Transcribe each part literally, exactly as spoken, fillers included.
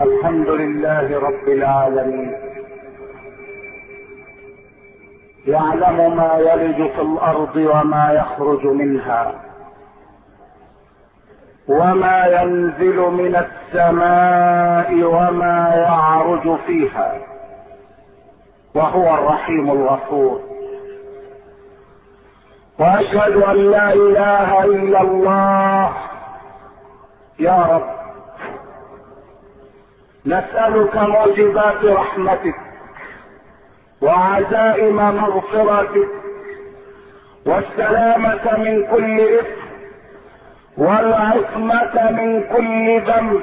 الحمد لله رب العالمين، يعلم ما يلج في الارض وما يخرج منها وما ينزل من السماء وما يعرج فيها، وهو الرحيم الغفور. واشهد ان لا اله الا الله. يا رب، نسألك موجبات رحمتك وعزائم مغفرتك والسلامة من كل إثم والعصمة من كل ذنب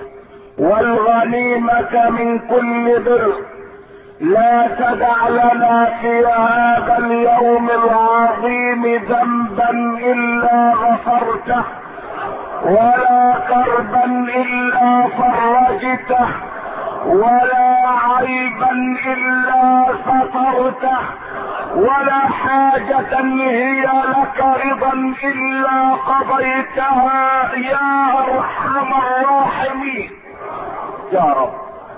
والغنيمة من كل بر. لا تدع لنا في هذا اليوم العظيم ذنبا إلا غفرته، ولا كربا إلا فرجته، ولا عيبا إلا سترته، ولا حاجة هي لك رضا إلا قضيتها يا أرحم الراحمين. يا رب،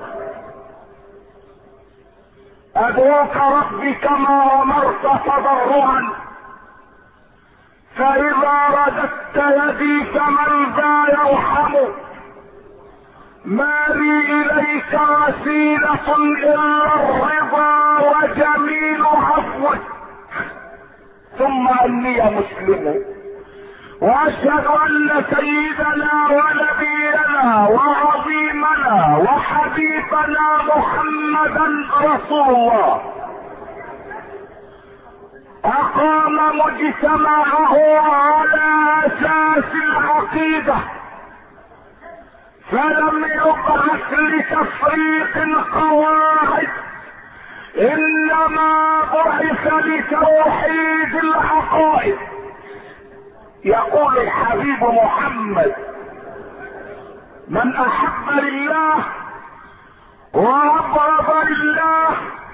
أدعوك ربي كما أمرت تضرعا، فإذا رددت يدي فمن ذا يرحم؟ ما لي إليك وسيلة إلا الرضا وجميل عفوك. ثم إني مسلم، وأشهد أن سيدنا ونبينا وعظيمنا وحبيبنا محمدا رسول الله أقام مجتمعه على أساس العقيدة، فلم يبعث لتفريق قواعد، إنما بعث لتوحيد العقائد. يقول الحبيب محمد: من أحب لله وأبغض لله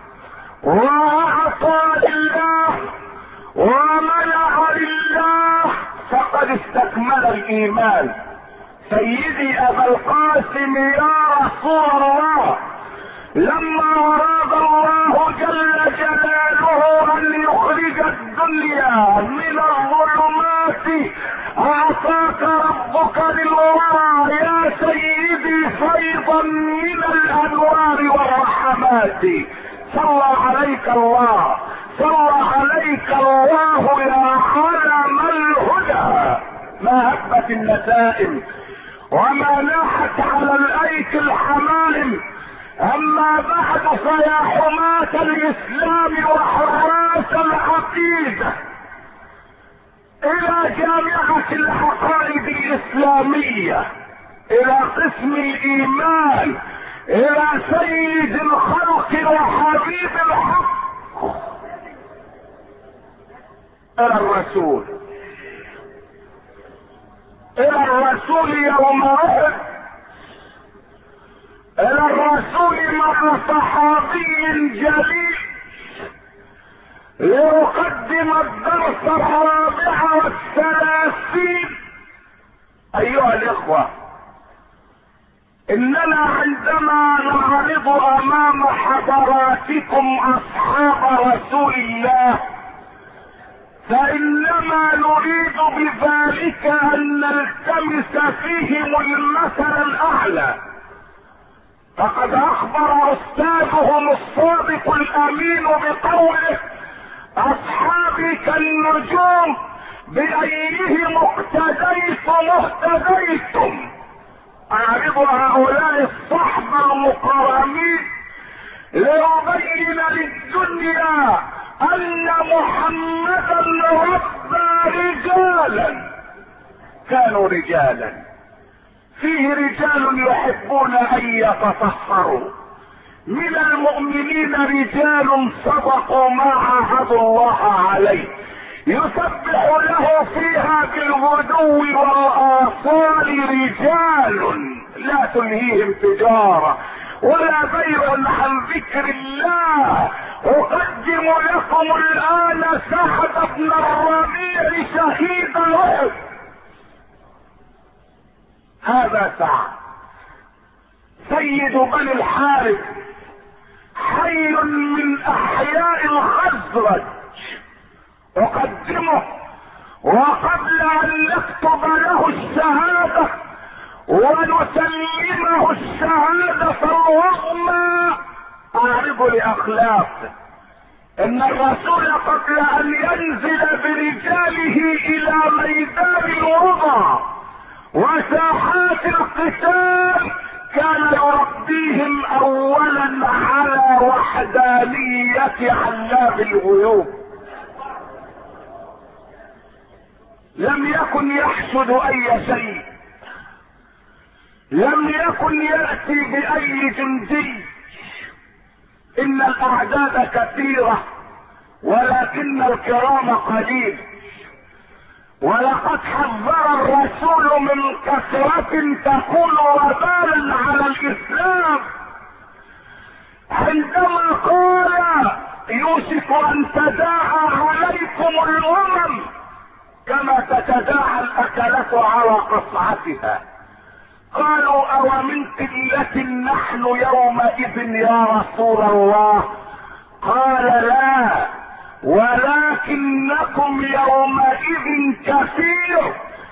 وأعطى لله ومنع لله فقد استكمل الإيمان. سيدي أبا القاسم يا رسول الله، لما أراد الله جل جلاله أن يخرج الدنيا من الظلمات أعطاك ربك للورى يا سيدي فيضا من الأنوار والرحمات. صلى عليك الله، صلى عليك الله يا علم الهدى. ما هبت النسائم وما ناحت على الايك الحمائم. اما بعد، فيا حماة الاسلام وحراس العقيدة، الى جامعة العقائد الاسلامية، الى قسم الايمان، الى سيد الخلق وحبيب الحق، الى الرسول، الى الرسول يوم احد، الى الرسول مع صحابي جليل، ليقدم الدرس الرابع والثلاثين. ايها الاخوة، اننا عندما نعرض امام حضراتكم اصحاب رسول الله، فانما نريد بذلك ان نلتمس فيهم المثل الاعلى. فقد اخبر استاذهم الصادق الامين بقوله: اصحابي كالنجوم بايهم اقتديتم اهتديتم. اعرض هؤلاء الصحبة المكرمين ليبين للدنيا ان محمدا ربى رجالا كانوا رجالا. فيه رجال يحبون ان يتطهروا، من المؤمنين رجال صدقوا ما عاهدوا الله عليه، يسبح له فيها بالغدو والآصال رجال لا تلهيهم تجارة ولا بيع عن ذكر الله. أقدم لكم الآن سعد بن الربيع شهيد أحد. هذا سعد سيد بني الحارث، حي من احياء الخزرج، اقدمه وقبل ان نكتب له الشهادة ونسلمه الشهادة العظمى اعرض لاخلاقه ان الرسول قبل ان ينزل برجاله الى ميدان الوضع وساحات القتال كان يربيهم اولا على وحدانية علام الغيوب. لم يكن يحسد اي شيء، لم يكن يأتي باي جندي. ان الاعداد كثيرة ولكن الكرام قليل، ولقد حذر الرسول من كثرة تكون وبالا على الاسلام عندما قال يوشك ان تداعى عليكم الامم كما تتداعى الاكلة على قصعتها. قالوا او من قلة نحن يومئذ يا رسول الله؟ قال لا، ولكنكم يومئذ كثير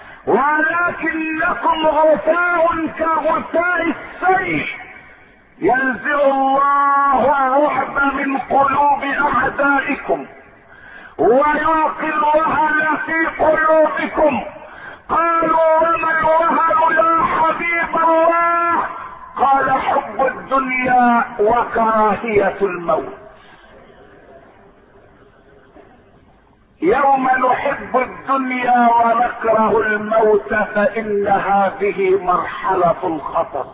ولكنكم غثاء كغثاء السيل. ينزع الله الرعب من قلوب اعدائكم ويلقي الوهن في قلوبكم. قالوا وما الوهن يا حبيب الله؟ قال حب الدنيا وكراهية الموت. يوم نحب الدنيا ونكره الموت فإن هذه مرحلة الخطر.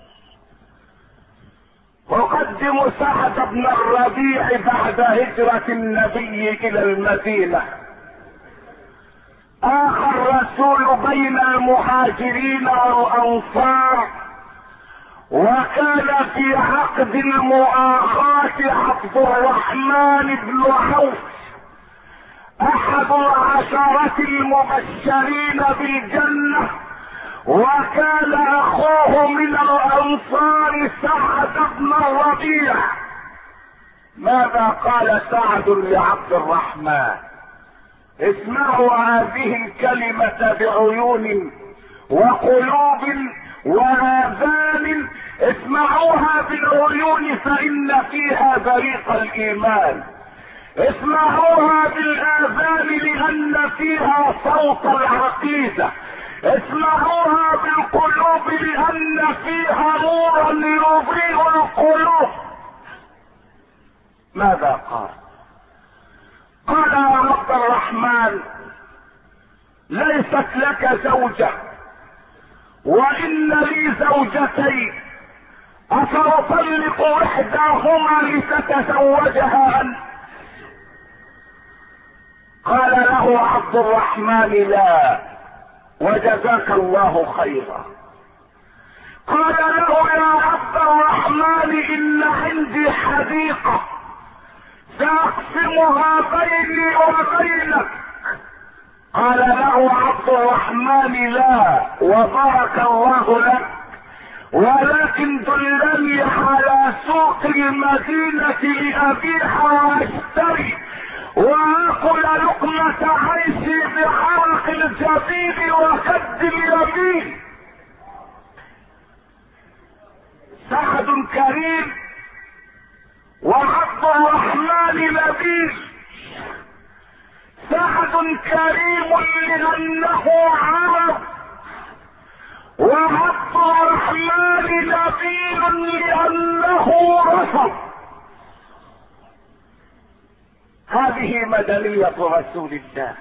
أقدم سعد بن الربيع بعد هجرة النبي إلى المدينة، آخى الرسول بين المهاجرين والأنصار، وكان في عقد المؤاخاة عبد الرحمن بن عوف احد العشرة المبشرين بالجنة، وكان اخوه من الانصار سعد بن الربيع. ماذا قال سعد لعبد الرحمن؟ اسمعوا هذه الكلمة بعيون وقلوب واذان، اسمعوها بالعيون فان فيها بريق الايمان، اسمعوها بالاذان لان فيها صوت العقيدة، اسمعوها بالقلوب لان فيها نورا يضيء القلوب. ماذا قال؟ قال يا عبد الرحمن ليست لك زوجة وان لي زوجتين، افأطلق احداهما لتتزوجها انت؟ قال له عبد الرحمن لا، وجزاك الله خيرا. قال له يا عبد الرحمن ان عندي حديقة ساقسمها بيني وبينك. قال له عبد الرحمن لا، وبارك الله لك، ولكن دلني على سوق المدينة لأبيع واشتري واكل لقمة عيشي بعرق الجبين وخد اليمين. سعد كريم وعبد الرحمن نبيل. سعد كريم لانه عرب، وعبد الرحمن نبيل لانه رفض. هذه مدنية رسول الله،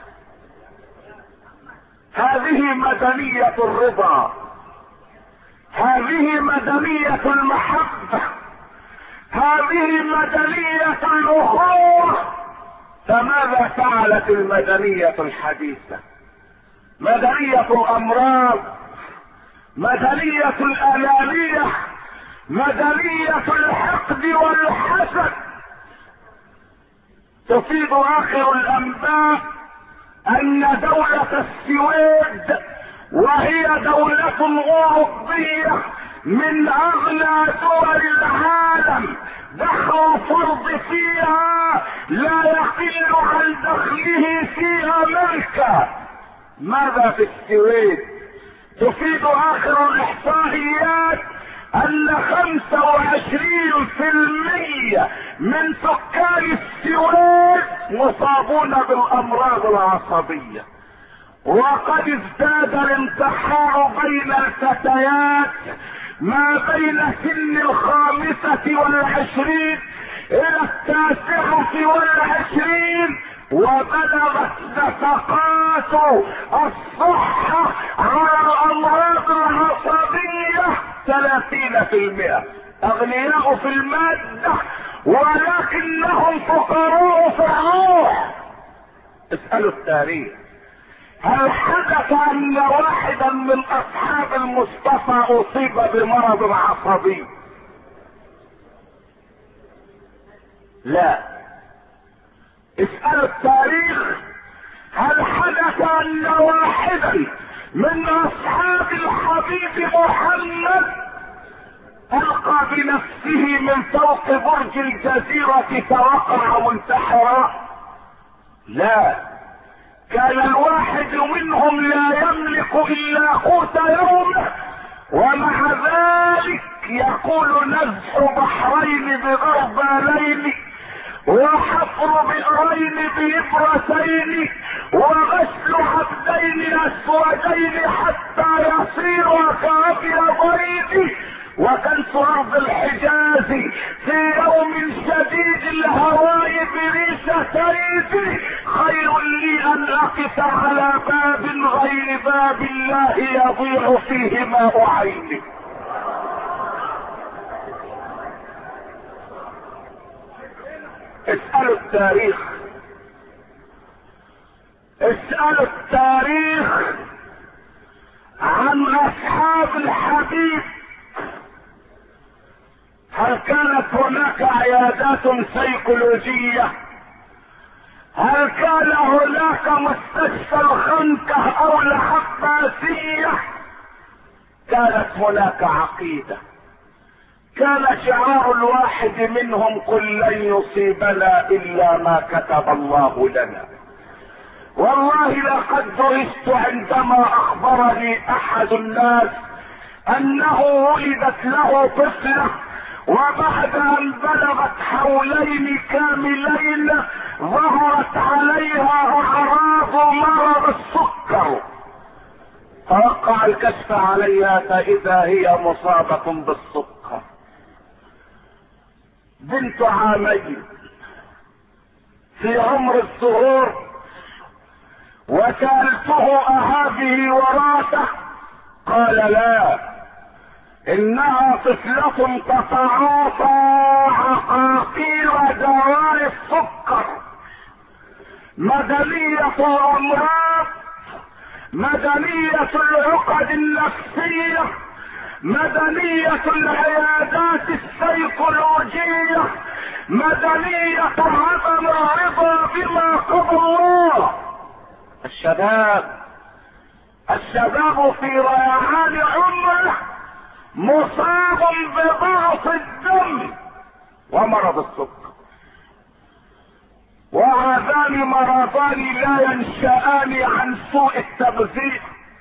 هذه مدنية الرضا، هذه مدنية المحبة، هذه مدنية الاخوة. فماذا فعلت المدنية الحديثة؟ مدنية الامراض، مدنية الانانية، مدنية الحقد والحسد. تفيد اخر الانباء ان دولة السويد وهي دولة اوروبية من اغنى دخله في امريكا. ماذا في السويد؟ تفيد اخر الاحصائيات ان خمسة وعشرين في المية من سكان السويد مصابون بالامراض العصبية، وقد ازداد الانتحار بين الفتيات ما بين سن الخامسة والعشرين الى التاسعة والعشرين، وبلغت نفقات الصحة على الامراض العصبية ثلاثين في المئة. اغنياء في المادة ولكنهم فقراء في الروح. اسألوا التاريخ، هل حدث ان واحدا من اصحاب المصطفى اصيب بمرض عصبي؟ لا. اسألوا التاريخ، هل حدث ان واحدا من اصحاب الحبيب محمد القى بنفسه من فوق برج الجزيرة فوقع منتحرا؟ لا. كان الواحد منهم لا يملك الا قوت يومه، ومع ذلك يقول نزح بحرين بغربالين، وحفر بئرين بإبرتين، وغسل عبدين اسودين حتى يصير كأبيضين، وكنس ارض الحجاز في يوم شديد الهواء بريشتين خير لي ان اقف على باب غير باب الله يضيع فيه ماء عيني. اسألوا التاريخ، اسألوا التاريخ عن اصحاب الحبيب. هل كانت هناك عيادات سيكولوجية؟ هل كان هناك مستشفى الخنكة او العباسية؟ كانت هناك عقيدة. كان شعار الواحد منهم قل لن يصيبنا الا ما كتب الله لنا. والله لقد درست عندما اخبرني احد الناس انه ولدت له طفلة، وبعد ان بلغت حولين كاملين ظهرت عليها اعراض مرض السكر. توقع الكشف عليها فاذا هي مصابة بالسكر. بنت عامين في عمر الظهور، وسألته أهذه وراثة؟ قال لا، انها طفلة تتعاطى عقاقير دواء السكر. مدنية الامراض، مدنية العقد النفسية، مدنية العيادات السيكولوجية، مدنية عدم الرضا بما قضى الله. الشباب الشباب في ريعان عمره مصاب بضعف الدم ومرض السكر، وهذان مرضان لا ينشأان عن سوء التغذية،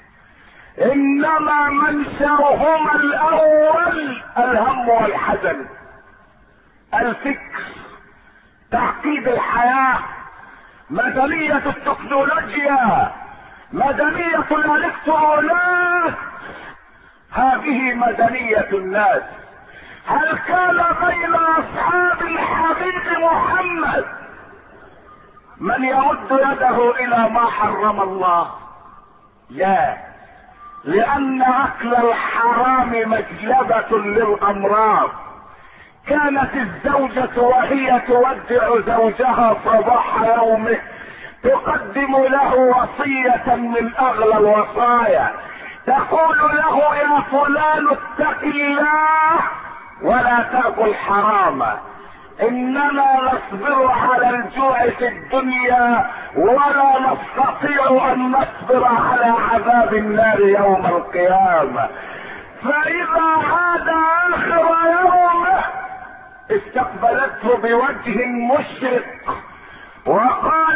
انما منشأهما الاول الهم والحزن، الفكر، تعقيد الحياة، مدنية التكنولوجيا، مدنية الالكترونات. هذه مدنية الناس. هل كان بين اصحاب الحبيب محمد من يمد يده الى ما حرم الله؟ لا، لان اكل الحرام مجلبة للامراض. كانت الزوجة وهي تودع زوجها صباح يومه تقدم له وصية من اغلى الوصايا، تقول له يا فلان اتق الله ولا تأكل حراما، اننا نصبر على الجوع في الدنيا ولا نستطيع ان نصبر على عذاب النار يوم القيامة. فاذا عاد اخر يومه استقبلته بوجه مشرق وقالت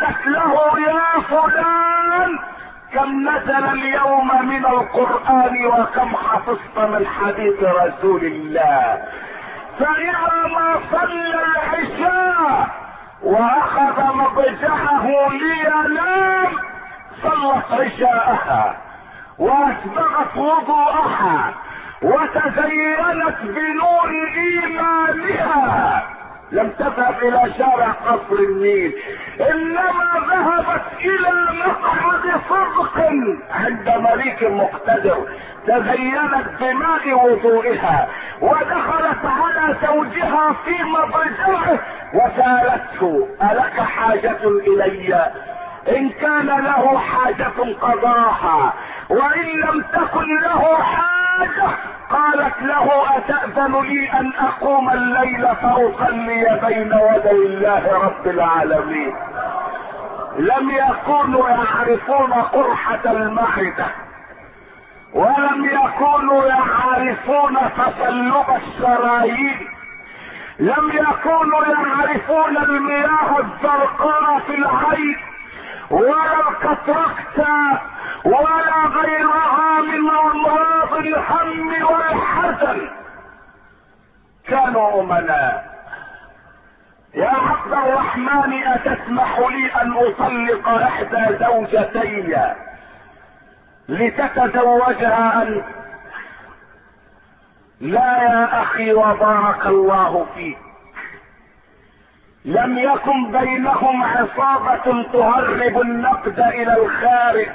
قالت له يا فلان كم نزل اليوم من القرآن وكم حفظت من حديث رسول الله. فإذا ما صلى العشاء واخذ مضجعه لينام صلت عشاءها واسبغت وضوءها وتزينت بنور ايمانها. لم تذهب الى شارع قصر النيل، انما ذهبت الى مقعد صدق عند مليك مقتدر، تزينت بماء وضوئها ودخلت على زوجها في مضجعه وسالته الك حاجة الي؟ ان كان له حاجة قضاها، وان لم تكن له حاجة قالت له اتأذن لي ان اقوم الليل فاصلي بين يدي الله رب العالمين. لم يكونوا يعرفون قرحة المعدة، ولم يكونوا يعرفون تصلب الشرايين، لم يكونوا يعرفون المياه الزرقاء في العين ولا الكتركتا ولا غيرها من امراض الهم والحزن. كانوا امناء. يا عبد الرحمن اتسمح لي ان اطلق احدى زوجتي لتتزوجها انت؟ لا يا اخي وبارك الله فيك. لم يكن بينهم عصابة تهرب النقد الى الخارج،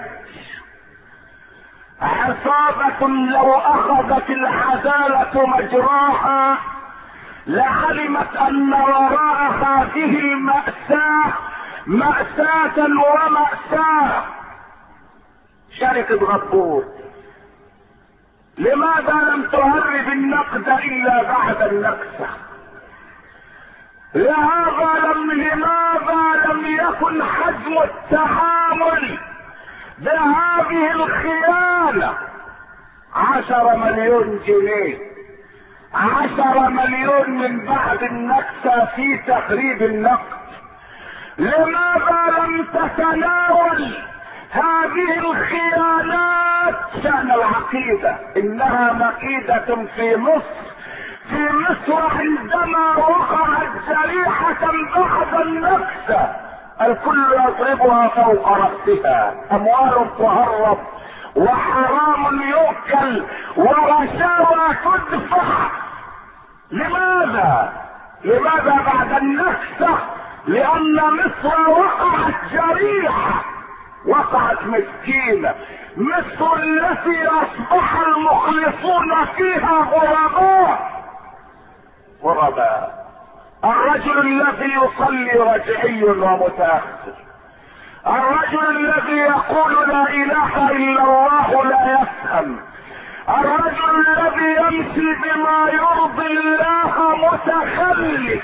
عصابة لو اخذت العدالة مجراها لعلمت ان وراء هذه المأساة مأساة ومأساة. شركة غبور لماذا لم تهرب النقد الا بعد النكسة؟ لهذا لم لماذا لم يكن حجم التعامل بهذه الخيانة عشر مليون جنيه، عشر مليون من بعد النكسة في تخريب النقد؟ لماذا لم تتناول هذه الخيانات شأن العقيدة؟ انها مكيدة في مصر. في مصر عندما وقعت جريحة بعد النكسة الكل يضربها فوق رأسها، اموال تهرب وحرام يؤكل ورشاوى تدفع. لماذا؟ لماذا بعد النكسة؟ لان مصر وقعت جريحة، وقعت مسكينة. مصر التي اصبح المخلصون فيها غرباء غرباء. الرجل الذي يصلي رجعي ومتأخر، الرجل الذي يقول لا اله الا الله لا يفهم، الرجل الذي يمشي بما يرضي الله متخلف.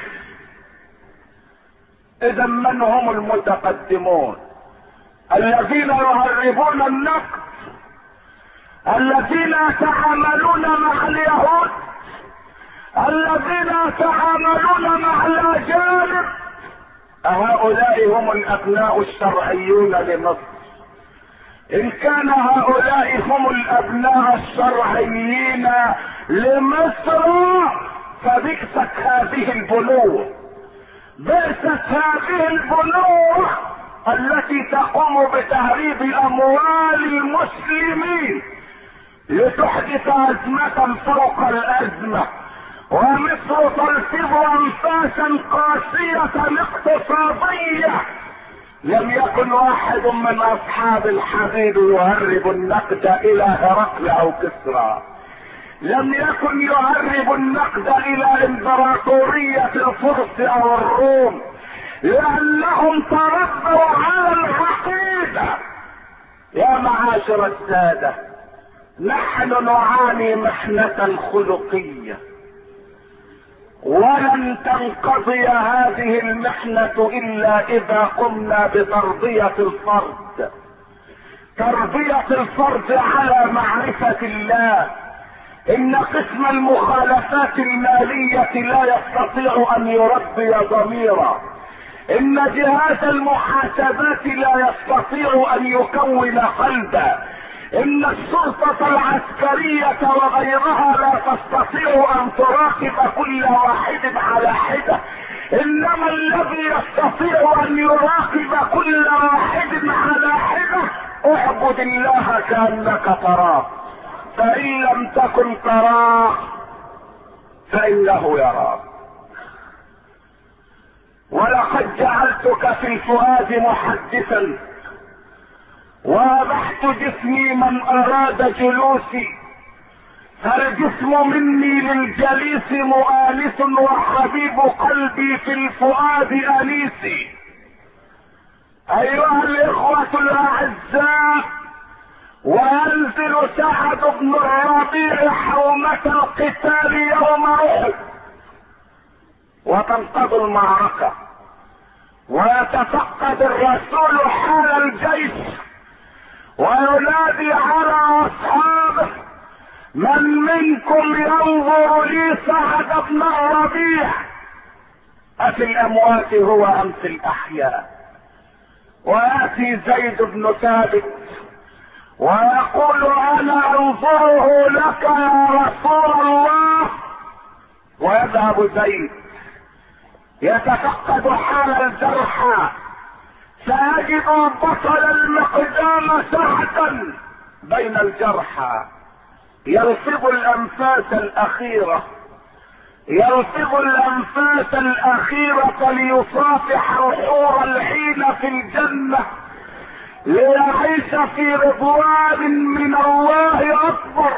اذا من هم المتقدمون؟ الذين يهربون النقد، الذين يتعاملون مع اليهود، الذين يتعاملون مع الاجانب. هؤلاء هم الابناء الشرعيون لمصر. ان كان هؤلاء هم الابناء الشرعيين لمصر فبئست هذه البنوة، بئست هذه البنوة التي تقوم بتهريب اموال المسلمين لتحدث ازمة فوق الازمة. ومصر تلفظ انفاسا قاسية اقتصادية. لم يكن واحد من اصحاب الحديد يهرب النقد الى هرقل او كسرى، لم يكن يهرب النقد الى امبراطورية الفرس او الروم، لانهم تربوا على العقيدة. يا معاشر السادة، نحن نعاني محنة خلقية، ولن تنقضي هذه المحنة الا اذا قمنا بتربية الفرد، تربية الفرد على معرفة الله. ان قسم المخالفات المالية لا يستطيع ان يربي ضميرا، ان جهاز المحاسبات لا يستطيع ان يكون قلبا، ان الشرطة العسكرية وغيرها لا تستطيع ان تراقب كل واحد على حدة، انما الذي يستطيع ان يراقب كل واحد على حدة اعبد الله كأنك تراه، فان لم تكن تراه فانه يراك. ولقد جعلتك في الفؤاد محدثا، وابحت جسمي من اراد جلوسي، فالجسم مني للجليس مؤانس، وحبيب قلبي في الفؤاد انيسي. ايها الاخوة الاعزاء، وينزل سعد بن الربيع حومة القتال يوم احد، وتنقض المعركة، ويتفقد الرسول حال الجيش، وينادي على اصحابه: من منكم ينظر لي سعد بن الربيع؟ افي الاموات هو ام في الاحياء؟ وياتي زيد بن ثابت ويقول: انا انظره لك يا رسول الله. ويذهب زيد يتفقد حال الجرحى، سيجد البطل المقدام سعدا بين الجرحى، يلفظ الانفاس الاخيرة، يلفظ الانفاس الاخيرة ليصافح الحور الحين في الجنة، ليعيش في رضوان من الله اكبر،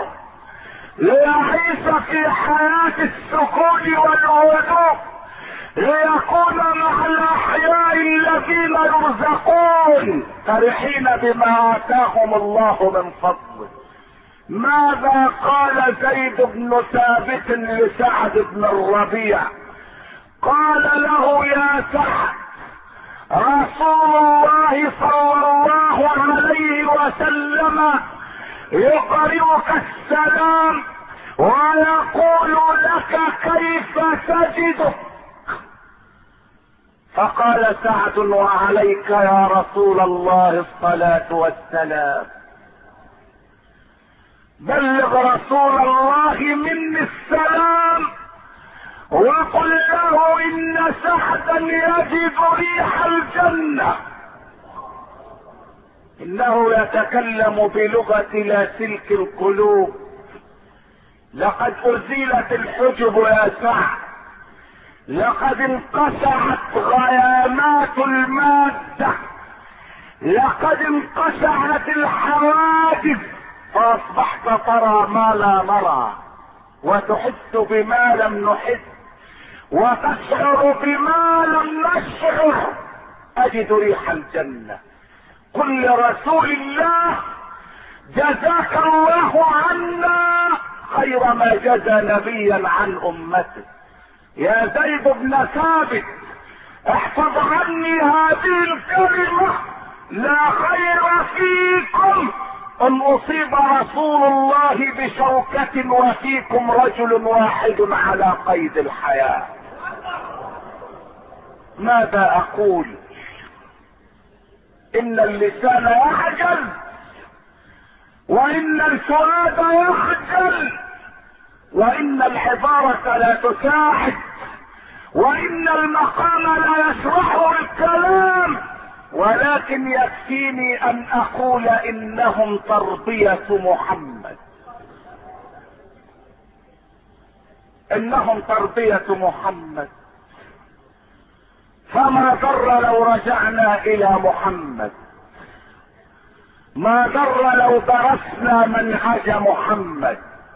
ليعيش في حياة السكون والهدوء، ليكون مع الاحياء الذين يرزقون فرحين بما اتاهم الله من فضله. ماذا قال زيد بن ثابت لسعد بن الربيع؟ قال له: يا سعد، رسول الله صلى الله عليه وسلم يقرئك السلام ويقول لك: كيف تجدك؟ فقال سعد: وعليك يا رسول الله الصلاة والسلام. بلغ رسول الله مني السلام وقل له ان سعدا يجد ريح الجنة. انه يتكلم بلغة لا سلك القلوب. لقد ازيلت الحجب يا سعد، لقد انقشعت غيامات المادة، لقد انقشعت الحواجز، فاصبحت ترى ما لا نرى، وتحس بما لم نحس، وتشعر بما لم نشعر. اجد ريح الجنة. قل لرسول الله: جزاك الله عنا خير ما جزى نبيا عن امته. يا زيد بن ثابت، احفظ عني هذه الكلمة: لا خير فيكم ان اصيب رسول الله بشوكة وفيكم رجل واحد على قيد الحياة. ماذا اقول؟ ان اللسان يعجز، وان الفؤاد يخجل، وان العبارة لا تساعد، وان المقام لا يشرحه الكلام، ولكن يكفيني ان اقول انهم تربية محمد، انهم تربية محمد. فما ضر لو رجعنا الى محمد، ما ضر لو درسنا منهج محمد.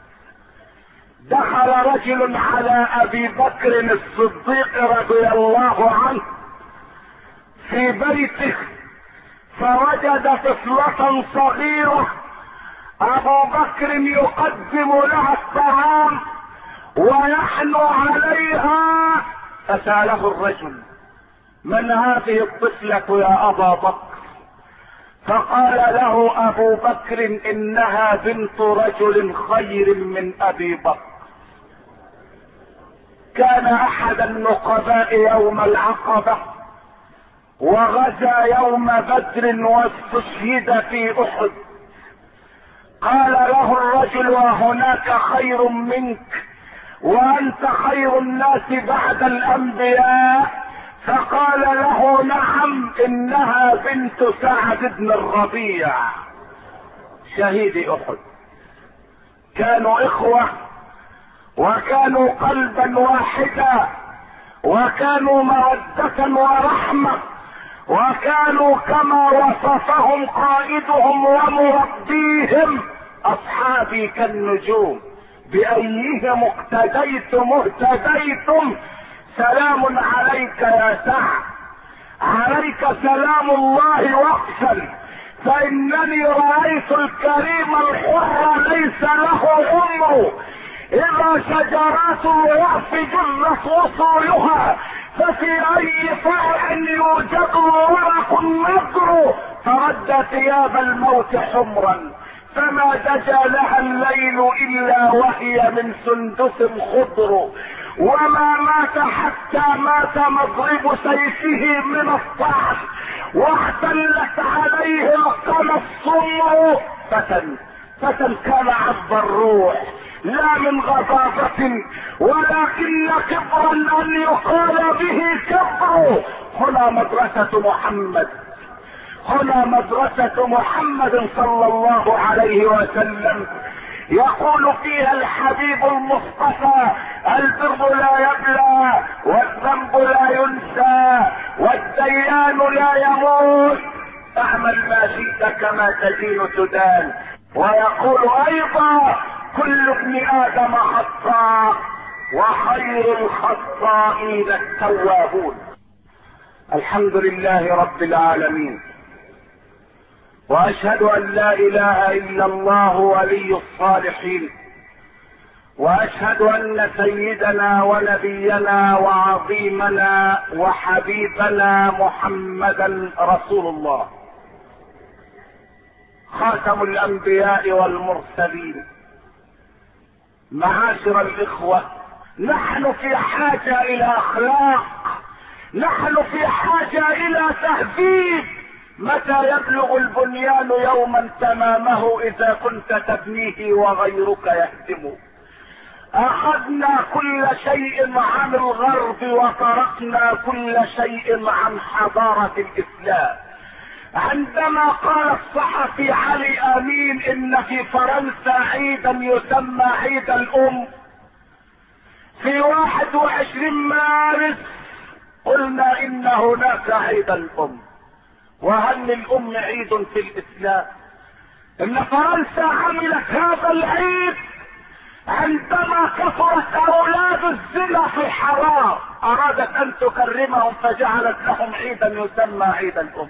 دخل رجل على ابي بكر الصديق رضي الله عنه في بيته، فوجد طفلة صغيرة ابو بكر يقدم لها الطعام ويحنو عليها. فسأله الرجل: من هذه الطفلة يا ابا بكر؟ فقال له ابو بكر: انها بنت رجل خير من ابي بكر، كان احد النقباء يوم العقبة، وغزا يوم بدر واستشهد في احد. قال له الرجل: وهناك خير منك وانت خير الناس بعد الانبياء؟ فقال له: نعم، انها بنت سعد بن الربيع شهيد احد. كانوا اخوة وكانوا قلبا واحدا وكانوا مودة ورحمة وكانوا كما وصفهم قائدهم ومربيهم: اصحابي كالنجوم بايهم اقتديتم اهتديتم. سلام عليك يا سعد، عليك سلام الله وقفا، فانني رايت الكريم الحر ليس له عمر. اذا شجرات الوقف جلت وصولها ففي اي فرع يوجد ورق نضر. فرد ثياب الموت حمرا فما دجى لها الليل الا وهي من سندس خضر. وما مات حتى مات مضرب سيفه من الطعن واحتلت عليه القمى الصمر. فتى فتى كان عذب الروح لا من غضاضة ولكن كبرا ان يقال به كبر. هنا مدرسة محمد، هنا مدرسة محمد صلى الله عليه وسلم. يقول فيها الحبيب المصطفى: البر لا يبلى والذنب لا ينسى والديان لا يموت، اعمل ما شئت كما تدين تدان. ويقول ايضا: كل ابن ادم خطاء وخير الخطائين التوابون. الحمد لله رب العالمين، واشهد ان لا اله الا الله ولي الصالحين، واشهد ان سيدنا ونبينا وعظيمنا وحبيبنا محمدا رسول الله خاتم الانبياء والمرسلين. معاشر الاخوة، نحن في حاجة الى اخلاق، نحن في حاجة الى تهذيب. متى يبلغ البنيان يوما تمامه اذا كنت تبنيه وغيرك يهدمه؟ اخذنا كل شيء عن الغرب وتركنا كل شيء عن حضارة الاسلام. عندما قال الصحفي علي امين ان في فرنسا عيدا يسمى عيد الام في واحد وعشرين مارس، قلنا ان هناك عيد الام. وهل للام عيد في الاسلام؟ ان فرنسا عملت هذا العيد عندما كثرت اولاد الزنا في الحرام، ارادت ان تكرمهم فجعلت لهم عيدا يسمى عيد الام.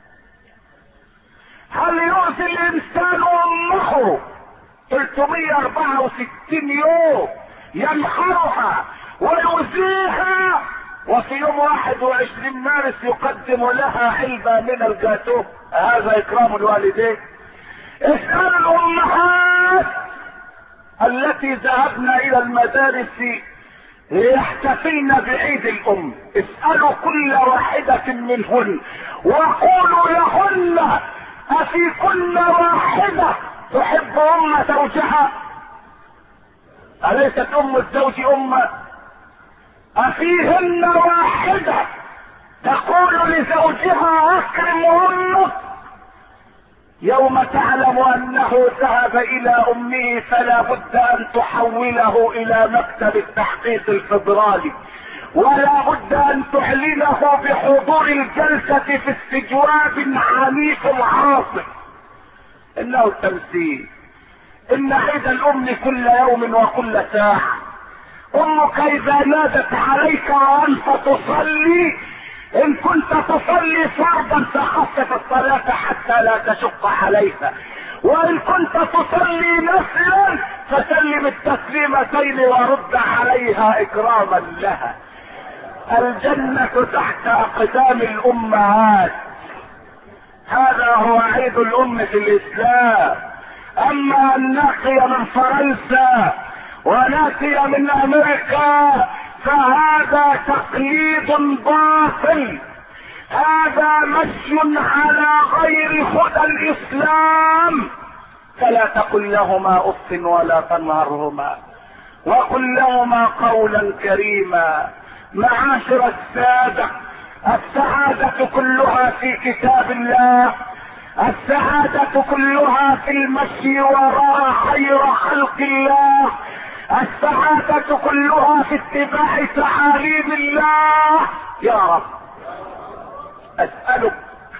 هل يؤذي الانسان امه ثلاثمائة واربعة وستين يوم ينحرها ويؤذيها، وفي يوم واحد وعشرين مارس يقدم لها علبة من الجاتوه؟ هذا اكرام الوالدين. اسأل الامهات التي ذهبنا الى المدارس ليحتفلن بعيد الام، اسألوا كل واحدة منهن وقولوا لهن: افي كل واحدة تحب ام زوجها؟ اليست ام الزوج امه؟ افيهن واحدة تقول لزوجها اكرم امك؟ يوم تعلم انه ذهب الى امه فلا بد ان تحوله الى مكتب التحقيق الفدرالي، ولا بد ان تعلنه بحضور الجلسة في استجواب عنيف عاصف. انه تمثيل. ان عيد الام كل يوم وكل ساعة. امك اذا نادت عليك وانت تصلي، ان كنت تصلي فرضا فخفف الصلاة حتى لا تشق عليها، وان كنت تصلي نفلا فسلم التسليمتين ورد عليها اكراما لها. الجنة تحت اقدام الامهات. هذا هو عيد الام في الاسلام. اما الناقية من فرنسا وناقية من امريكا فهذا تقليد باطل. هذا مشي على غير هدى الاسلام. فلا تقل لهما اف ولا تنهرهما وقل لهما قولا كريما. معاشر السادة، السعادة كلها في كتاب الله، السعادة كلها في المشي وراء خير خلق الله، السعادة كلها في اتباع تعاليم الله. يا رب اسألك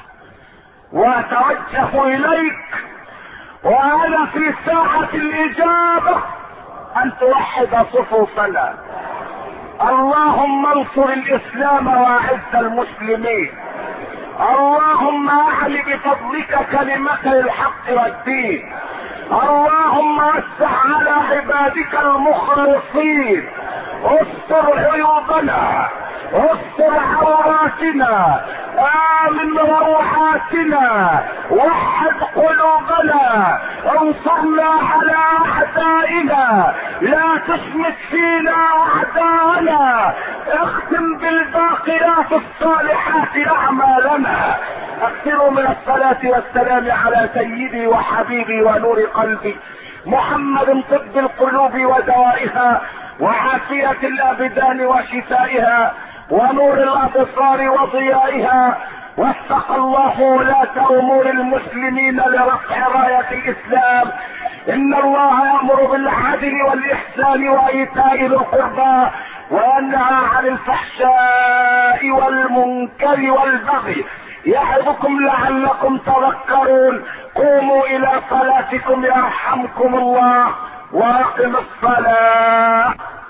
واتوجه اليك وانا في ساعة الاجابة ان توحد صفوفنا. اللهم انصر الاسلام واعز المسلمين. اللهم اعل بفضلك كلمة الحق والدين. اللهم وسع على عبادك المخلصين. استر عيوبنا، استر عوراتنا، امن روحاتنا، وحد قلوبنا، انصرنا على اعدائنا، لا تشمت فينا اعداءنا، اختم بالباقيات الصالحات اعمالنا. اكثروا من الصلاة والسلام على سيدي وحبيبي ونور قلبي محمد، طب القلوب ودوائها وعافية الابدان وشفائها ونور الابصار وضيائها. وفق الله ولاة امور المسلمين لرفع راية الاسلام. ان الله يأمر بالعدل والاحسان وايتاء ذي القربى وينهى عن الفحشاء والمنكر والبغي يعظكم لعلكم تذكرون. قوموا الى صلاتكم يرحمكم الله واقم الصلاة.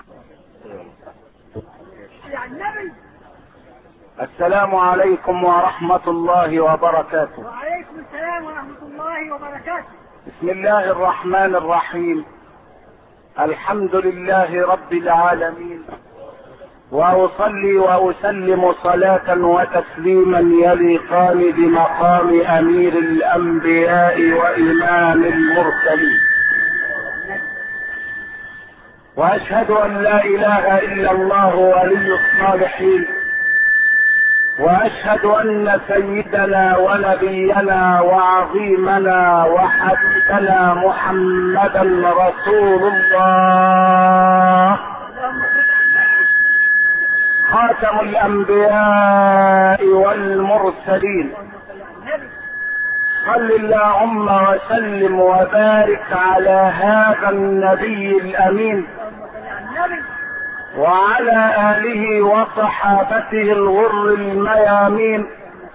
السلام عليكم ورحمة الله وبركاته. وعليكم السلام ورحمة الله وبركاته. بسم الله الرحمن الرحيم. الحمد لله رب العالمين، واصلي واسلم صلاة وتسليما يليقان بمقام امير الانبياء وامام المرسلين. واشهد ان لا اله الا الله ولي الصالحين، واشهد ان سيدنا ونبينا وعظيمنا وحبيبنا محمدا رسول الله خاتم الانبياء والمرسلين. صل اللهم وسلم وبارك على هذا النبي الامين وعلى آله وصحابته الغر الميامين.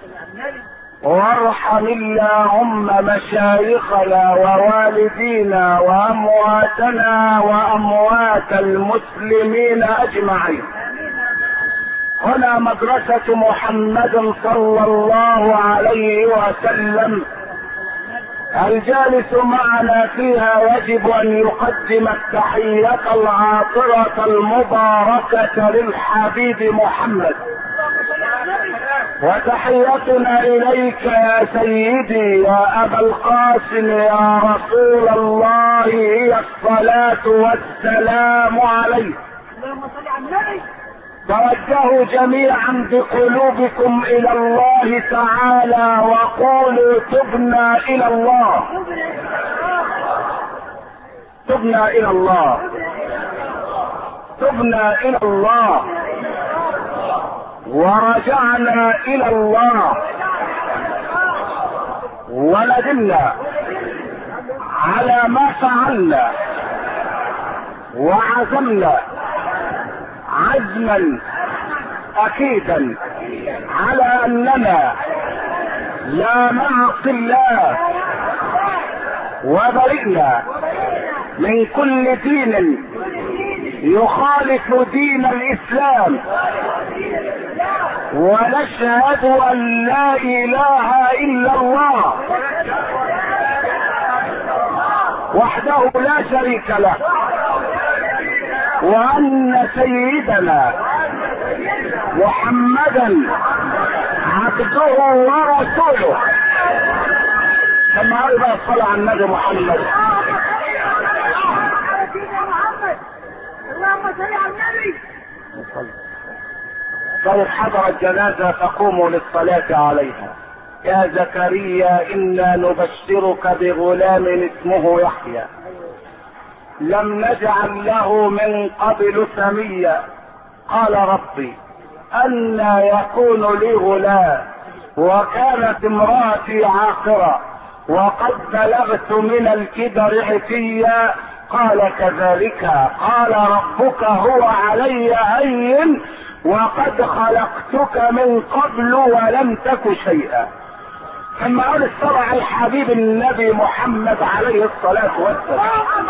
وارحم اللهم مشايخنا ووالدينا وأمواتنا وأموات المسلمين أجمعين. هنا مدرسة محمد صلى الله عليه وسلم، الجالس معنا فيها يجب ان يقدم التحية العاطرة المباركة للحبيب محمد. وتحيتنا اليك يا سيدي يا ابا القاسم يا رسول الله هي الصلاة والسلام عليك. توجهوا جميعا بقلوبكم الى الله تعالى وقولوا تبنا الى الله، تبنا الى الله، تبنا الى الله، ورجعنا الى الله، وندمنا على ما فعلنا، وعزمنا عزما اكيدا على اننا لا نعصي الله، وبرئنا من كل دين يخالف دين الاسلام، ونشهد ان لا اله الا الله وحده لا شريك له، وان سيدنا محمدا عبده ورسوله. كما ايضا صلى على النبي محمد. اللهم صل على النبي. فإن حضر الجنازة فقوموا للصلاة عليها. يا زكريا إنا نبشرك بغلام اسمه يحيى لم نجعل له من قبل سميا قال ربي أنى يكون لي غلام وكانت امرأتي عاقرا وقد بلغت من الكبر عتيا قال كذلك قال ربك هو علي هين وقد خلقتك من قبل ولم تك شيئا. ثم قال الصلاة الحبيب النبي محمد عليه الصلاة والسلام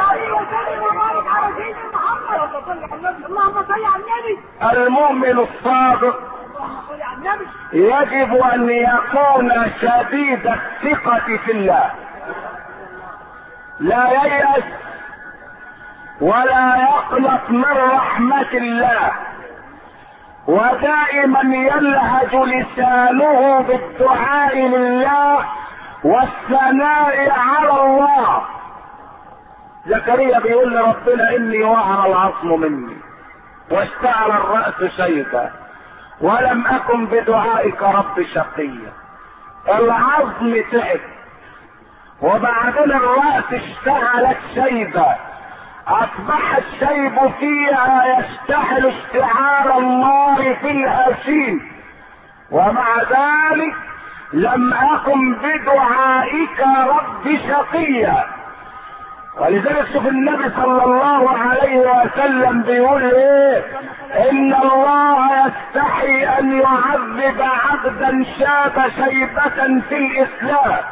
المؤمن الصادق يجب ان يكون شديد الثقة في الله، لا ييأس ولا يقلق من رحمة الله، ودائما يلهج لسانه بالدعاء لله والثناء على الله. زكريا بيقول لربنا اني وهن العظم مني واشتعل الرأس شيبا ولم اكن بدعائك رب شقيا. العظم تعب وبعدين الرأس اشتعلت شيبا، اصبح الشيب فيها يشتعل اشتعال النار في الهشيم، ومع ذلك لم اكن بدعائك رب شقيا. ولذلك شوف النبي صلى الله عليه وسلم بيقول ايه؟ ان الله يستحي ان يعذب عبدا شاب شيبة في الاسلام،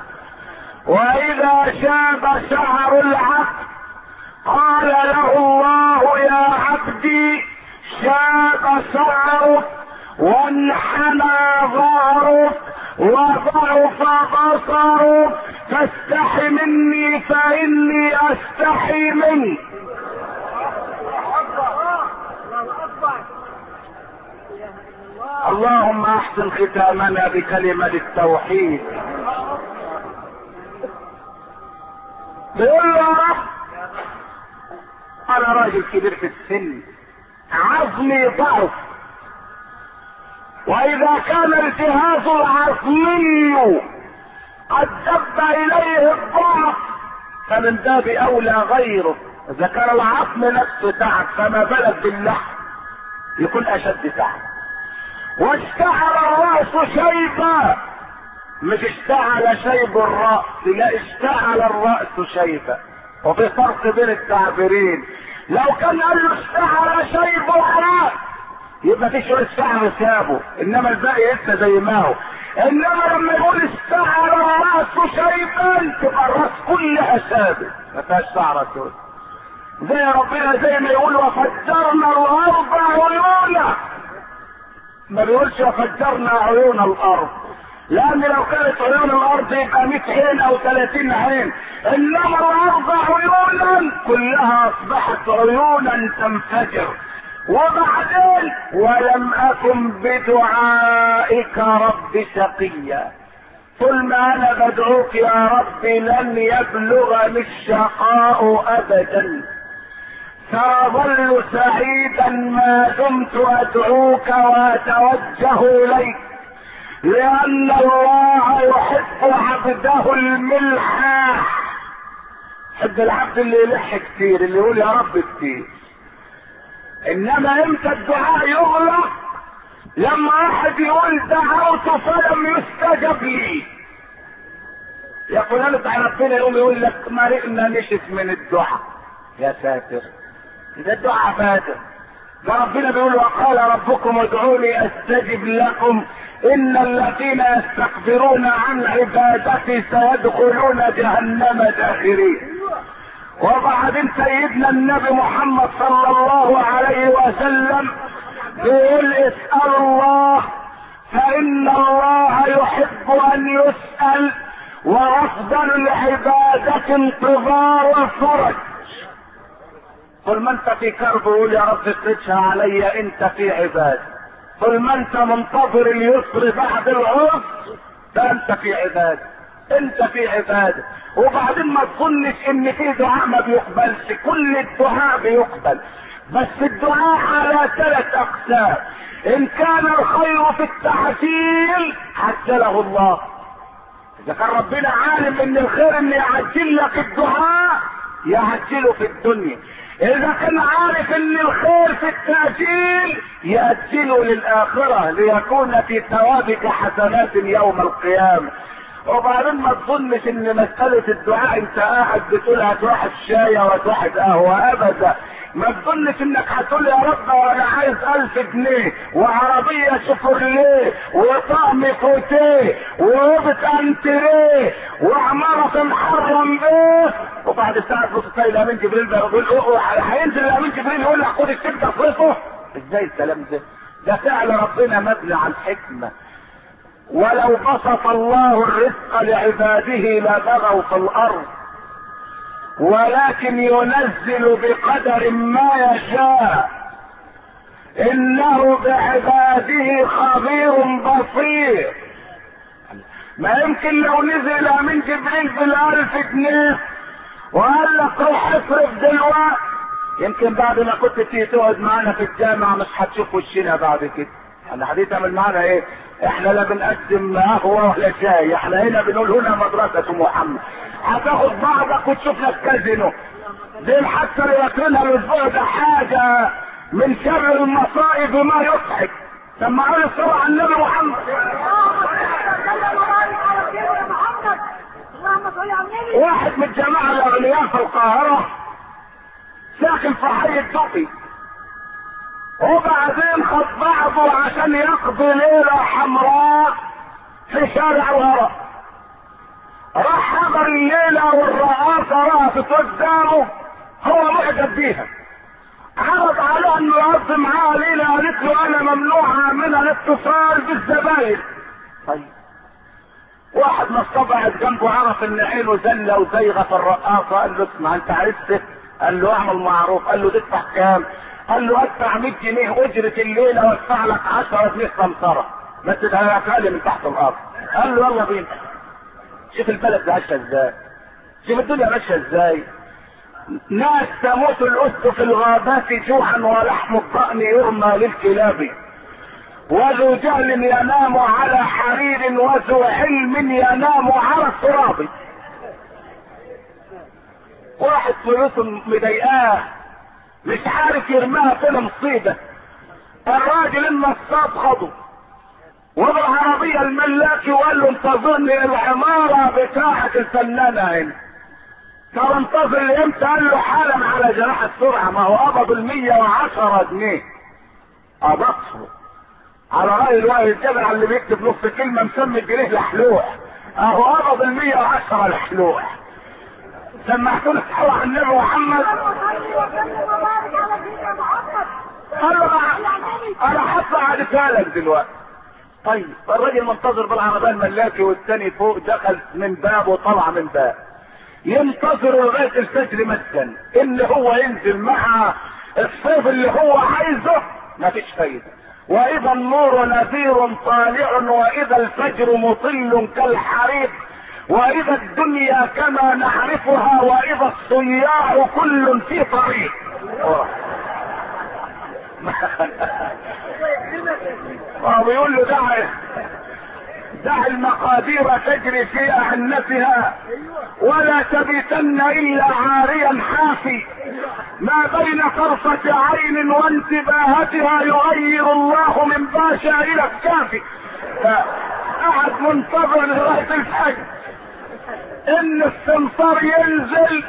واذا شاب شعر العبد قال له الله يا عبدي شاب شعرك وانحنى ظهرك وضعف بصرك فاستحي مني فاني استحي منك. اللهم احسن ختامنا بكلمة التوحيد. بيقول له يا رب انا راجل كبير في السن عظمي ضعف، واذا كان الجهاز العظمي قد دب اليه الضعف فمن باب اولى غيره. اذا كان العظم نفسه تعب فما بالك باللحم يكون اشد تعب. واشتعل الراس شيبا، مش اشتعل شيب الراس، لا اشتعل الراس شيبا، وفي فرق بين التعبيرين. لو كان قال له اشتعل شيب الراس يبقى في شويه شعر سابه، انما الباقي لسه زي ما هو. انما لما يقول اشتعل الراس شيبا تبقى الراس كلها ثابت ما فيهاش شعر سود. زي ربنا زي ما يقول وفجرنا الارض عيونا، ما بيقولش وفجرنا عيون الارض، لان لو كانت عيون الارض يبقى مئة عين او ثلاثين عين، انما الارض عيونا كلها اصبحت عيونا تنفجر. وبعدين ولم اكن بدعائك رب شقيا، طول ما انا بدعوك يا رب لن يبلغني الشقاء ابدا، ساظل سعيدا ما دمت ادعوك واتوجه اليك، لان الله يحب عبده الملحاح. يحب العبد اللي يلح كتير، اللي يقول يا رب كتير. انما امتى الدعاء يغلق؟ لما واحد يقول دعوت فلم يستجب لي. يا فلان بتاع ربنا يقوم يقول لك مرقنا نشف من الدعاء. يا ساتر، ده الدعاء فاتر. ده ربنا بيقول وقال ربكم ادعوني استجب لكم ان الذين يستكبرون عن عبادتي سيدخلون جهنم داخرين. وبعدين سيدنا النبي محمد صلى الله عليه وسلم بيقول اسأل الله فإن الله يحب أن يسأل، وأفضل العبادة انتظار الفرج. طول ما انت في كرب قول يا رب افرجها عليا، انت في عبادة. طول ما انت منتظر اليسر بعد العسر ده انت في عبادة، انت في عبادة. وبعدين ما تظنش ان في دعاء ما بيقبلش، كل الدعاء بيقبل، بس الدعاء على ثلاث اقسام. ان كان الخير في التعجيل عجله الله. اذا كان ربنا عالم ان الخير ان يعجل لك الدعاء يعجله في الدنيا. اذا كان عارف ان الخير في التأجيل يأجله للآخرة ليكون في ثوابك حسنات يوم القيامة. وبعدين ما تظنش ان مسألة الدعاء انت قاعد بتقول هتروح الشاي وهتروح قهوة ابدا. ما تظنش انك هتقول يا رب انا عايز الف جنيه وعربية شيفروليه وطعم فوتيه ووبة انتريه وعمارة محرم ايه، وبعد ساعة نص ساعة الامين جبريل بيقول هينزل الامين جبريل يقول لك خد الشيك ده اصرفه. ازاي الكلام ده؟ ده فعل ربنا مبني على الحكمة. ولو بسط الله الرزق لعباده لبغوا في الارض ولكن ينزل بقدر ما يشاء انه بعباده خبير بصير. ما يمكن لو نزل من جبريل بالالف جنيه وقال لك روح اصرف دلوقتي يمكن بعد ما كنت تيجي تقعد معانا في الجامعة مش هتشوف وشنا بعد كده. احنا هتعمل معانا ايه؟ احنا لا بنقدم قهوة ولا شاي، احنا هنا بنقول هنا مدرسة محمد. هتاخد بعضك وتشوف لك كازينو. دي الحادثة اللي واكلينها الاسبوع ده حاجة من شر المصائب ما يضحك. سمعوا لي الصلاة على النبي محمد. واحد من الجماعة الاغنياء في القاهرة ساكن في حي الدقي، وبعدين خد بعضه عشان يقضي ليلة حمراء في شارع الهرم. راح حضر الليلة والرقاصة راحت قدامه، هو معجب بيها. عرض عليه انه يقضي معاها ليلة، قالت له انا ممنوعة من الاتصال بالزباين. طيب واحد من الصبع جنبه عرف ان عينه زلة وزيغة في الرقاصة، قال له اسمع انت عرفت؟ قال له اعمل معروف. قال له تدفع كام؟ قال له ادفع مية جنيه اجرة الليلة وادفع لك عشرة جنيه سمسرة بس ده هيعمل من تحت الارض. قال له يلا بينا. شوف البلد ماشية ازاي، شوف الدنيا ماشية ازاي. ناس تموت الاسد في الغابات جوعا ولحم الضأن يرمى للكلاب، وذو جهل ينام على حرير وذو علم ينام على التراب. واحد فلوسه مضايقاه مش عارف يرميها في المصيبة. الراجل النصاب خده وبالعربية الملاكي وقال له انتظرني العمارة بتاعة الفنانة هنا. طب انتظر لامتى؟ قال له حالا على جناح السرعة. ما هو قبض المية وعشرة جنيه قبضته على رأي الوائل الجبل اللي بيكتب نص كلمة مسمي الجنيه لحلوح، اهو قبض المية وعشرة لحلوح. سمعتونا الصلاة على النبي محمد. قال له انا هطلع ادفع لك دلوقتي. طيب الراجل منتظر بالعربية الملاكي والتاني فوق دخل من باب وطلع من باب، ينتظر لغاية الفجر مسكن ان هو ينزل مع الصيف اللي هو عايزه. مفيش فايدة. واذا النور نذير طالع واذا الفجر مطل كالحريق واذا الدنيا كما نعرفها واذا الصياح كل في طريق. وبيقول له دع دع المقادير تجري في اعنتها ولا تبيتن الا عاريا حافي، ما بين طرفة عين وانتباهتها يغير الله من باشا الى الكافي. فقعد منتظر لغاية الفجر ان السمسار ينزل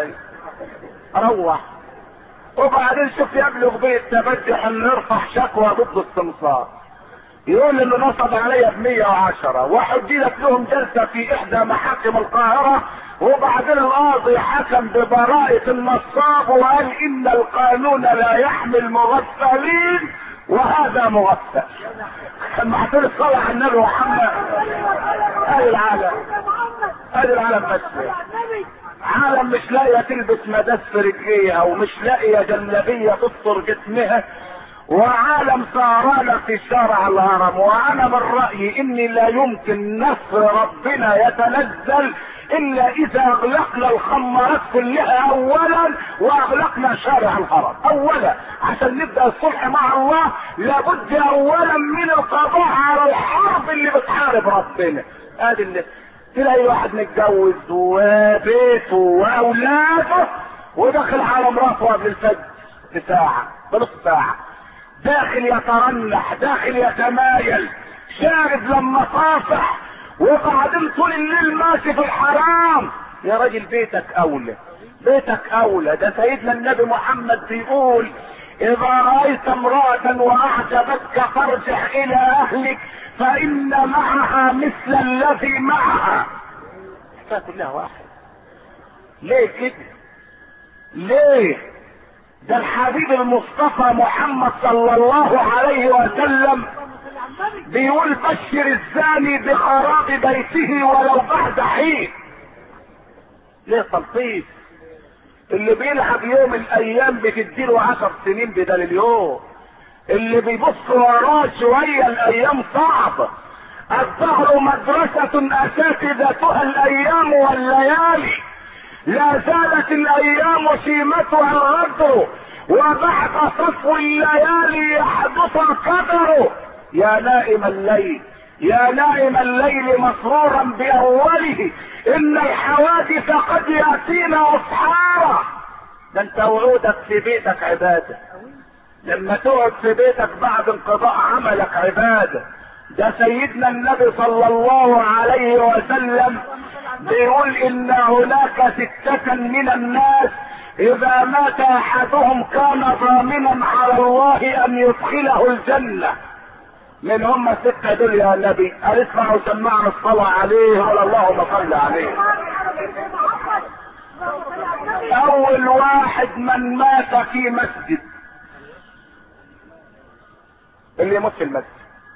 روح. وبعدين شوف يبلغ به التبجح ان نرفع شكوى ضد السمسار، يقول انه نصب عليا بمية وعشرة وحددت لهم جلسة في احدى محاكم القاهرة، وبعدين القاضي حكم ببراءة النصاب وقال ان القانون لا يحمل مغفلين وهذا مغفل. سمعتوا الصلاة على النبي محمد. ادي العالم، ادي العالم بس عالم مش لاقيه تلبس مداس في رجليها ومش لاقيه جلابيه تستر جسمها وعالم سهرانة في شارع الهرم. وانا من رأيي ان لا يمكن نصر ربنا يتنزل الا اذا اغلقنا الخمارات كلها اولا واغلقنا شارع الهرم اولا. عشان نبدأ الصلح مع الله لابد اولا من القضاء على الحرب اللي بتحارب ربنا. ادي اللي تلاقي واحد متجوز وبيته واولاده وداخل على مراته قبل الفجر بساعة بنص ساعة، داخل يترنح، داخل يتمايل، شارب لما صافح، وبعدين طول الليل ماشي في الحرام. يا راجل بيتك اولى، بيتك اولى. ده سيدنا النبي محمد بيقول اذا رايت امرأة واعجبتك فارجع الى اهلك فان معها مثل الذي معها. كلها واحد. ليه كده؟ ليه؟ ده الحبيب المصطفى محمد صلى الله عليه وسلم بيقول بشر الزاني بخراب بيته ولو بعد حين. ليه تلطيف؟ اللي بيلعب يوم الايام بتديله عشر سنين بدل اليوم. اللي بيبص وراه شوية الايام صعبة. الدهر مدرسة اساتذتها الايام والليالي، لا زالت الايام شيمتها الغدر وبعد صفو الليالي يحدث القدر. يا نائم الليل، يا نائم الليل مسرورا باوله، ان الحوادث قد ياتينا اصحارا. ده انت وعودك في بيتك عبادة، لما تقعد في بيتك بعد انقضاء عملك عبادة. ده سيدنا النبي صلى الله عليه وسلم بيقول ان هناك ستة من الناس اذا مات احدهم كان ضامنا على الله ان يدخله الجنة. من هم الستة دول يا نبي؟ قال اسمع وسمعنا الصلاة عليه ولا اللهم صل عليه. اول واحد من مات في مسجد، اللي يموت في المسجد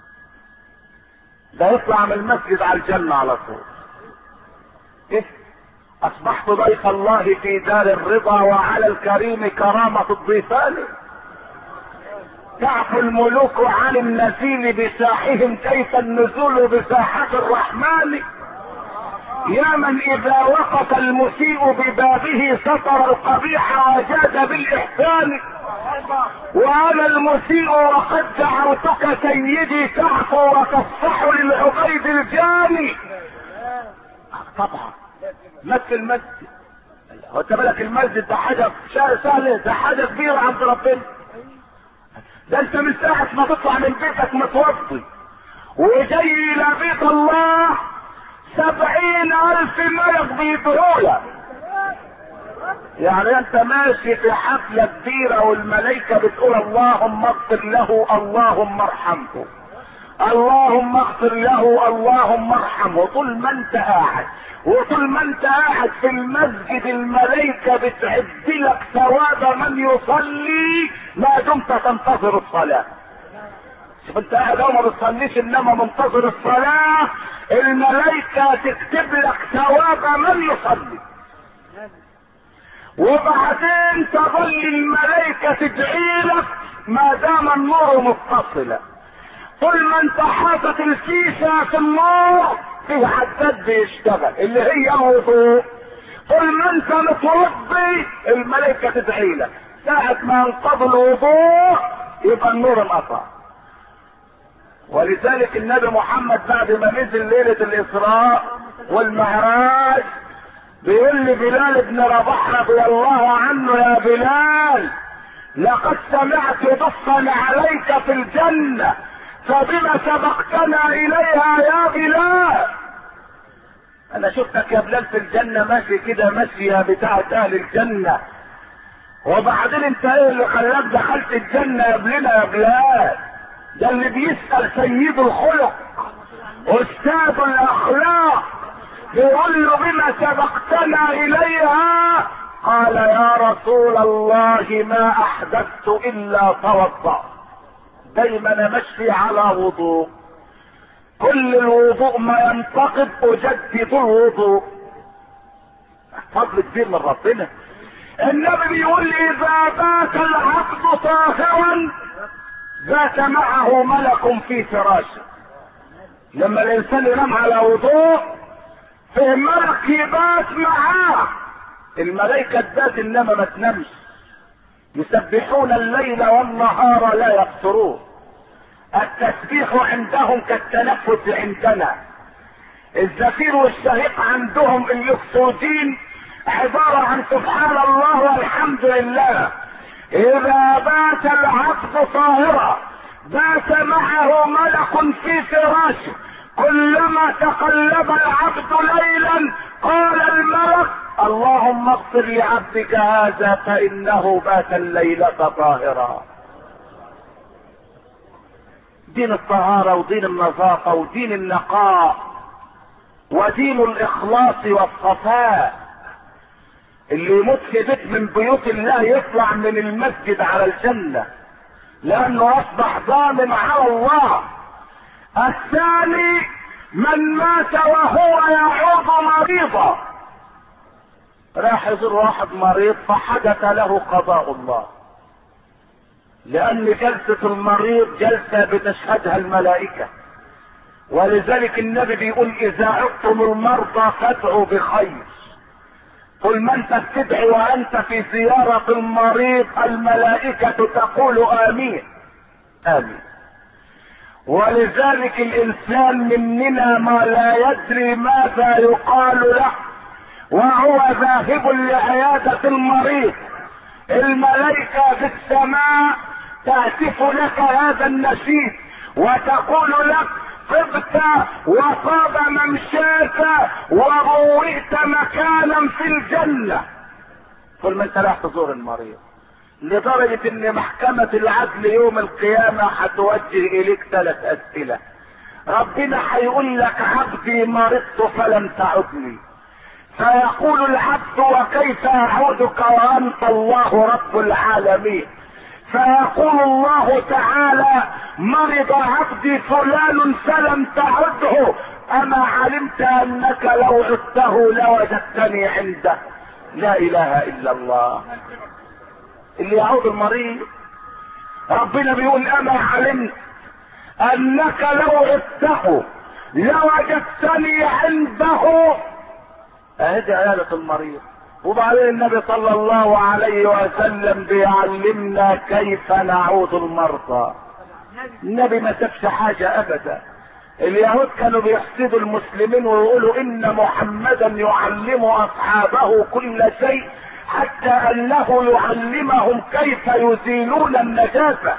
ده يطلع من المسجد على الجنة على طول. إيه؟ اصبحت ضيف الله في دار الرضا وعلى الكريم كرامة الضيفان. تعفو الملوك عن النزيل بساحهم كيف النزول بساحة الرحمن. يا من اذا وقف المسيء ببابه ستر القبيح وجاد بالاحسان. وانا المسيء وقد دعوتك سيدي تعفو وتصفح للعبيد الجاني. طبعا مسجد المسجد، وانت بالك المسجد ده حاجه سهله، ده حاجه كبيره عند ربنا. ده انت من ساعه ما تطلع من بيتك متوضي وجاي الى بيت الله سبعين الف ملك بيدعولك. يعني انت ماشي في حفله كبيره والملائكه بتقول اللهم اغفر له اللهم ارحمه اللهم اغفر له اللهم ارحمه. طول ما انت قاعد وطول ما انت قاعد في المسجد الملائكه بتعد لك ثواب من يصلي ما دمت تنتظر الصلاه. شوف انت قاعد وما بتصليش انما منتظر الصلاه، الملائكه تكتب لك ثواب من يصلي. وبعدين تظل الملائكه تدعي لك ما دام النور متصلا. طول ما انت حاطط الكيسه في النور في حداد بيشتغل اللي هي الوضوء. طول ما انت متوضي الملائكه تدعي لك. ساعه ما انقضى الوضوء يبقى النور انقطع. ولذلك النبي محمد بعد ما نزل ليله الاسراء والمعراج بيقول لي بلال بن رباح رضي الله عنه يا بلال لقد سمعت دفا عليك في الجنه فبما سبقتنا اليها يا بلال. انا شفتك يا بلال في الجنه ماشي كده ماشيه بتاعت اهل الجنه، وبعدين انت ايه اللي خلاك دخلت الجنه قبلنا يا بلال؟ ده اللي بيسال سيد الخلق استاذ الاخلاق بيقول له بما سبقتنا اليها. قال يا رسول الله ما احدثت الا توضأ. دايما امشي على وضوء، كل الوضوء ما ينتقد اجدد الوضوء. فضل كبير من ربنا. النبي بيقول اذا بات العبد طاهرا بات معه ملك في فراشه. لما الانسان ينام على وضوء في ملك يبات معاه. الملائكة تبات انما ما تنامش، يسبحون الليل والنهار لا يفترون. التسبيح عندهم كالتنفس عندنا. الزفير والشهيق عندهم الاكسجين عبارة عن سبحان الله والحمد لله. اذا بات العبد طاهرا بات معه ملك في فراشه، كلما تقلب العبد ليلا قال الملك اللهم اغفر لعبدك هذا فانه بات الليلة طاهرا. دين الطهارة ودين النظافة ودين النقاء ودين الاخلاص والصفاء. اللي يموت في بيت من بيوت الله يطلع من المسجد على الجنة لانه اصبح ضامن على الله. الثاني من مات وهو يعود مريضا، راح يزور واحد مريض فحدث له قضاء الله، لان جلسة المريض جلسة بتشهدها الملائكة. ولذلك النبي بيقول اذا عدتم المرضى فادعوا بخير. قل ما انت بتدعي وانت في زيارة المريض الملائكة تقول امين امين. ولذلك الانسان مننا ما لا يدري ماذا يقال له وهو ذاهب لعيادة المريض، الملائكة في السماء تهتف لك هذا النشيد وتقول لك طبت وطاب ممشاك وبوئت مكانا في الجنة. كل ما انت راح تزور المريض، لدرجة ان محكمة العدل يوم القيامة هتوجه اليك ثلاث اسئلة. ربنا هيقول لك عبدي مرضت فلم تعدني، فيقول العبد وكيف اعودك وانت الله رب العالمين؟ فيقول الله تعالى مرض عبدي فلان فلم تعده، اما علمت انك لو عدته لوجدتني عنده. لا اله الا الله. اللي يعود المريض ربنا بيقول اما علمت انك لو عدته لوجدتني عنده. اهدي عيادة المريض. وبعدين النبي صلى الله عليه وسلم بيعلمنا كيف نعود المرضى. النبي ما سابش حاجة ابدا. اليهود كانوا بيحسدوا المسلمين ويقولوا ان محمدا يعلم اصحابه كل شيء حتى انه يعلمهم كيف يزيلون النجاسة.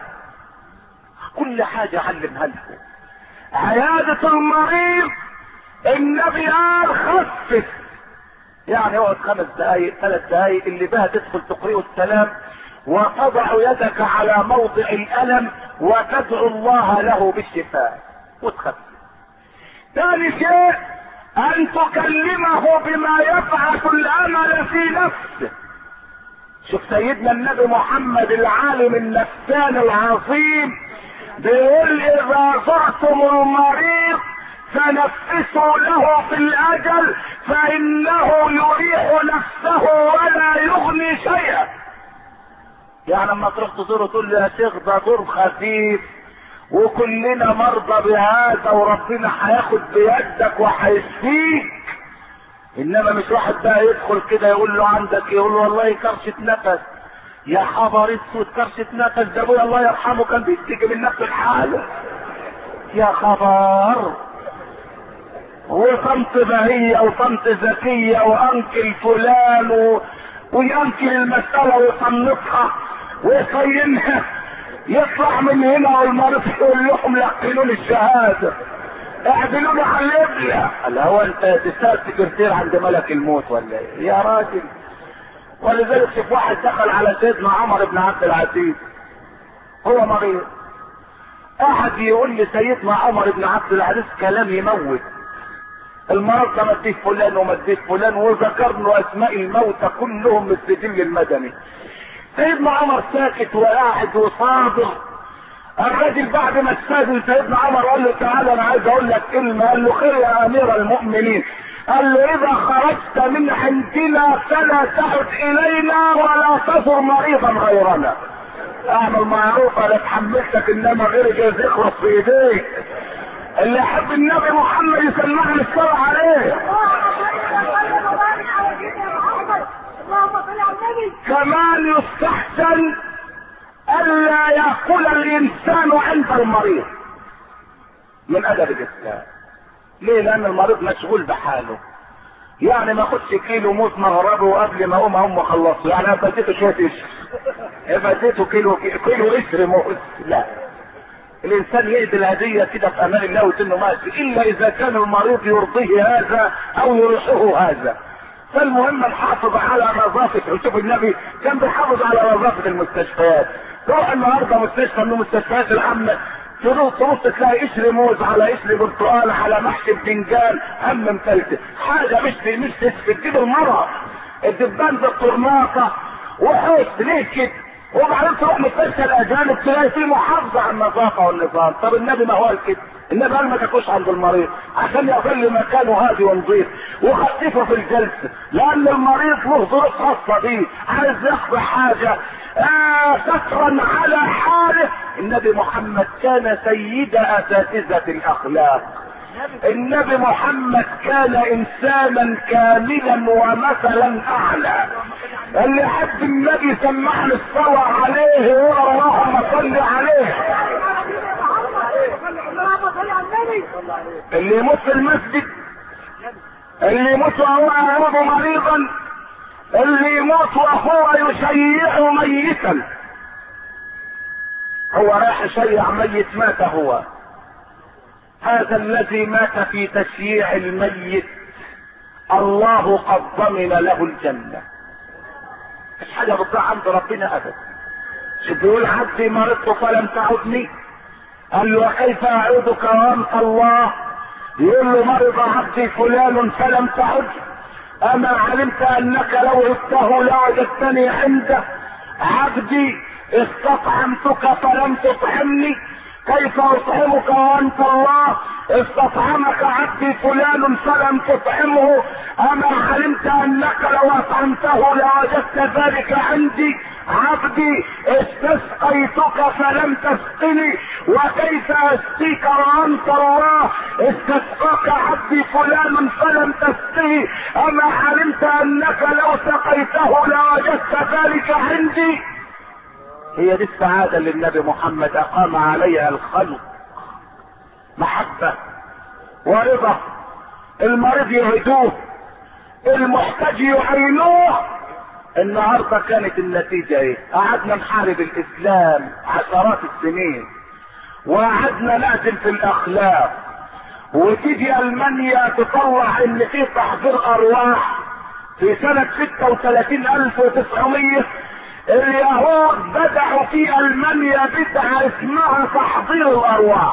كل حاجة علمها لهم. عيادة المريض النبي قال خفف، يعني اقعد خمس دقايق ثلاث دقايق اللي بها تدخل تقرئ السلام وتضع يدك على موضع الالم وتدعو الله له بالشفاء وتخفف. ثاني شيء ان تكلمه بما يبعث الامل في نفسه. شوف سيدنا النبي محمد العالم النفسان العظيم بيقول اذا زرتم المريض فنفسوا له في الاجل فانه يريح نفسه ولا يغني شيئا. يعني لما تروح تزوره تقول له يا شيخ ده دور خفيف وكلنا مرضى بهذا وربنا هياخد بيدك وهيشفيك. انما مش واحد بقى يدخل كده يقول له عندك، يقول له والله كرشة نفس. يا خبر اسود، كرشة نفس ده ابويا الله يرحمه كان بيشتكي من نفس الحالة. يا خبر. وطنط بهية وطنط زكية وانكل فلان و... وينكل المسألة ويصنفها ويصينها، يطلع من هنا والمريض يقول لهم لقنوا لي الشهادة اعدلوا لي على الابلة. قال هو انت تشتغل سكرتير عند ملك الموت ولا ايه يا راجل؟ ولذلك شوف واحد دخل على سيدنا عمر بن عبد العزيز هو مريض، احد يقول لي سيدنا عمر بن عبد العزيز كلام يموت. المرض ده مديه فلان ومديه فلان وذكر له اسماء الموتى كلهم من السجل المدني. سيدنا عمر ساكت وقاعد وصابر. الراجل بعد ما استاذن سيدنا عمر قال له تعالى انا عايز اقول لك كلمه. قال له خير يا امير المؤمنين. قال له اذا خرجت من عندنا فلا تعد الينا ولا تزر مريضا غيرنا. اعمل معروف انا اتحملتك انما غير جايز يخلص في ايديك. اللي يحب النبي محمد يسمعني الصلاة عليه. كمان يستحسن الا يأكل الانسان عند المريض من ادب الاسلام. ليه؟ لان المريض مشغول بحاله، يعني ما اخدش كيلو موز مغربه وقبل ما اقوم اقوم اخلصه، يعني انا بديته شويه قشر، بديته كيلو كيلو قشر موز. لا، الانسان يهدي الهديه كده في امان الله وتنه ماشي، الا اذا كان المريض يرضيه هذا او يريحه هذا. فالمهم نحافظ على نظافه. شوف النبي كان بيحافظ على نظافه المستشفيات. تروح النهارده مستشفى من المستشفيات العامه تروح تبص تلاقي قشر موز على قشر برتقال على محشي بتنجان هم مفلتة، حاجه مش مش تجيب المرض. الدبان بالطرناقه وحوش ليه كده؟ وبعدين تروح مستشفى الاجانب تلاقي فيه محافظه على النظافه والنظام. طب النبي ما هو قال كده؟ النبي قال ما تاكلوش عند المريض عشان يظل مكانه هادي ونظيف، وخففه في الجلسه، لان المريض له ظروف خاصه بيه، عايز يقضي حاجه آه سترا على حاله. النبي محمد كان سيد اساتذه الاخلاق. النبي محمد كان انسانا كاملا ومثلا اعلى. اللي يحب النبي سمعني الصلاة عليه ويقول اللهم صل عليه. اللي يموت في المسجد، اللي يموت وهو يعود مريضا، اللي يموت وهو يشيع ميتا، هو رايح يشيع ميت مات هو. هذا الذي مات في تشييع الميت الله قد ضمن له الجنة. مش حاجة بتضيع عند ربنا ابدا. شو بيقول عبدي مرضت فلم تعدني، قال له وكيف اعودك وانت الله؟ يقول له مرض عبدي فلان فلم تعد، اما علمت انك لو عدته لوجدتني عنده. عبدي استطعمتك فلم تطعمني، كيف اطعمك وانت الله؟ استطعمك عبدي فلان فلم تطعمه، اما علمت انك لو اطعمته لوجدت ذلك عندي. عبدي استسقيتك فلم تسقني، وكيف اسقيك وانت الله؟ استسقاك عبدي فلان فلم تسقيه، اما علمت انك لو سقيته لوجدت ذلك عندي. هي دي السعادة اللي النبي محمد اقام عليها الخلق، محبة ورضا. المريض يهدوه، المحتاج يعينوه. النهاردة كانت النتيجة ايه؟ قعدنا نحارب الاسلام عشرات السنين، وقعدنا نعزل في الاخلاق، وتيجي المانيا تطلع ان في تحضير ارواح. في سنة ستة وثلاثين الف وتسعمية اليهود بدأوا في المانيا بدعة اسمها تحضير الارواح.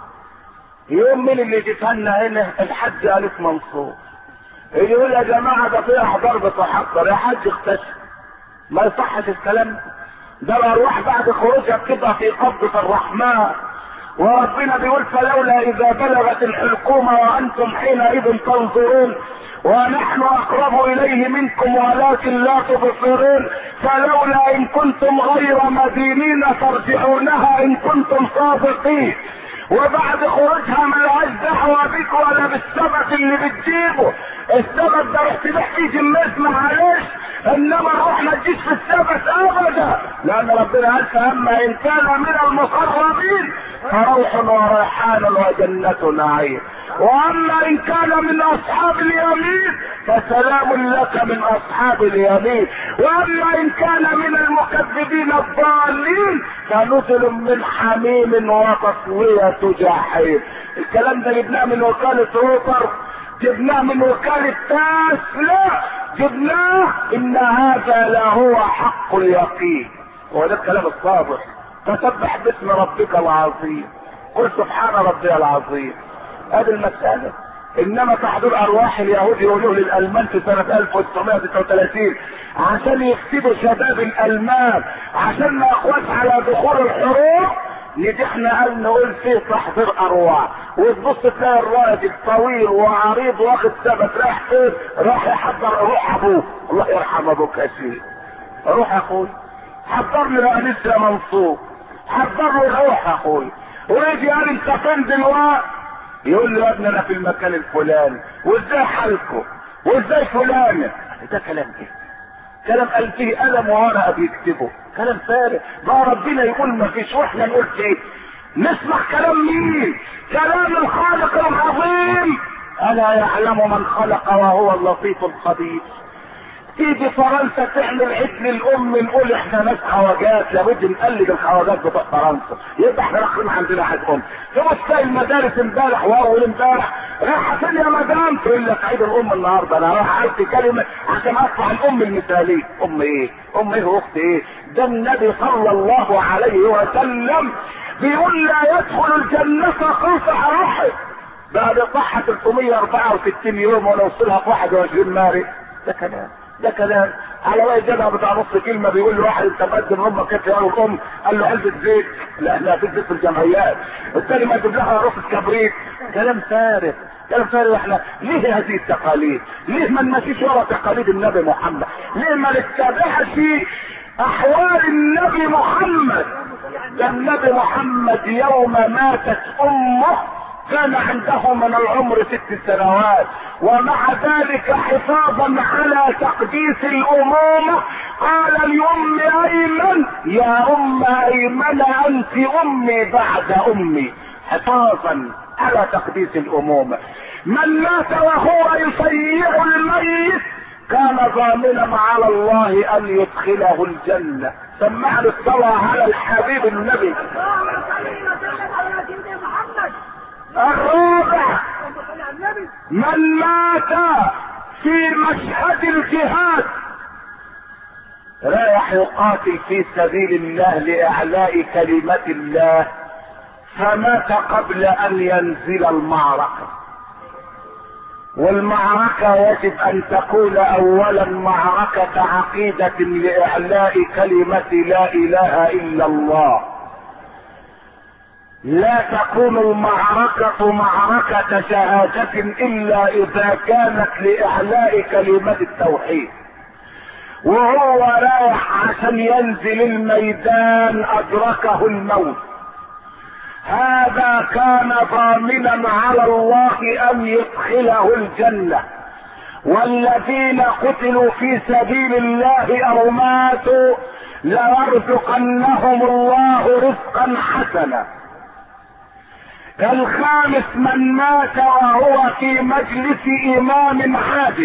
يوم من اللي جيتنا هنا الحج الف منصور يقول يا جماعة ده في احضار بتحضر، يا حج اختشف. ما يصحش الكلام ده. الارواح بعد خروجها بتبقى في قبضة الرحمن، وربنا بيقول فلولا اذا بلغت الحلقوم وانتم حينئذ تنظرون ونحن اقرب اليه منكم ولكن لا تبصرون، فلولا ان كنتم غير مدينين ترجعونها ان كنتم صادقين. وبعد خروجها ملهاش دعوه بك ولا بالسبت اللي بتجيبه. السبت ده رحت تحكي جميز معلش، انما الروح ما تجيش في السبت ابدا، لان ربنا قال فاما ان كان من المقربين فروح وريحان وجنة نعيم، واما ان كان من اصحاب اليمين فسلام لك من اصحاب اليمين، واما ان كان من المكذبين الضالين فنزل من حميم وتصوية جحيم. الكلام ده جبناه من وكالة روتر، جبناه من وكالة تاس، لا جبناه ان هذا لهو حق اليقين. هو ده الكلام الصادق. فسبح باسم ربك العظيم، قل سبحان ربي العظيم. هذه المسألة. انما تحضير ارواح اليهود يقولوه للالمان في سنة الف وتسعمائة وتسعة وثلاثين عشان يكسبوا شباب الالمان عشان ما يقواش على دخول الحروب. نيجي احنا قال نقول فيه تحضير ارواح، وتبص تلاقي الراجل طويل وعريض واخد سبت رايح فين؟ راح يحضر روح ابوه. الله يرحم ابوك يا سيدي، روح اخوي حضرني بقى لسه منصور، حضرني روح يا اخوي، ويجي قال انت فين دلوقتي؟ يقول له يا ابني انا في المكان الفلاني. وازاي حالكم؟ وازاي فلانه؟ ده كلام ايه؟ كلام قال فيه قلم وورقه بيكتبه، كلام فارغ. بقى ربنا يقول ما فيش واحنا نقول ايه؟ نسمع كلام مين؟ كلام الخالق العظيم. الا يعلم من خلق وهو اللطيف الخبير. تيجي فرنسا تعمل عيد للام نقول احنا ناس خواجات، لابد نقلد الخواجات بتوع فرنسا، يبقى احنا رايحين عندنا عيد ام. تبص المدارس امبارح واول امبارح رايحه فين يا مدام؟ تقول لك عيد الام النهارده، انا رايح اعطي كلمه عشان اطلع الام المثاليه. ام ايه؟ ام ايه واخت ايه؟ ده النبي صلى الله عليه وسلم بيقول لا يدخل الجنه قاطع رحم بعد صحه ثلاثمية واربعة وستين يوم ونوصلها في واحد وعشرين مارس. ده كلام، ده كلام على رأي الجدع بتاع نص كلمه بيقول له واحد انت مقدم امك كيف يا الام؟ قال له علبه زيت. لا لا في زيت في الجمعيات. الثاني ما تجيب لها رصه كبريت. كلام فارغ، كلام فارغ. احنا ليه هذه التقاليد؟ ليه ما نمشيش ورا تقاليد النبي محمد؟ ليه ما نتبعش احوال النبي محمد؟ ده النبي محمد يوم ماتت امه كان عنده من العمر ست سنوات، ومع ذلك حفاظا على تقديس الامومه قال لام ايمن يا ام ايمن انت امي بعد امي، حفاظا على تقديس الامومه. من مات وهو يسيع الميت كان ضامنا على الله ان يدخله الجنه. سمعنا الصلاه على الحبيب النبي. الرابع من مات في مشهد الجهاد رايح يقاتل في سبيل الله لاعلاء كلمة الله فمات قبل ان ينزل المعركة. والمعركة يجب ان تكون اولا معركة عقيدة لاعلاء كلمة لا اله الا الله. لا تكون المعركة معركة شهادة الا اذا كانت لاعلاء كلمة التوحيد. وهو رايح عشان ينزل الميدان ادركه الموت، هذا كان ضامنا على الله ان يدخله الجنة. والذين قتلوا في سبيل الله او ماتوا ليرزقنهم الله رزقا حسنا. الخامس من مات وهو في مجلس امام عادل،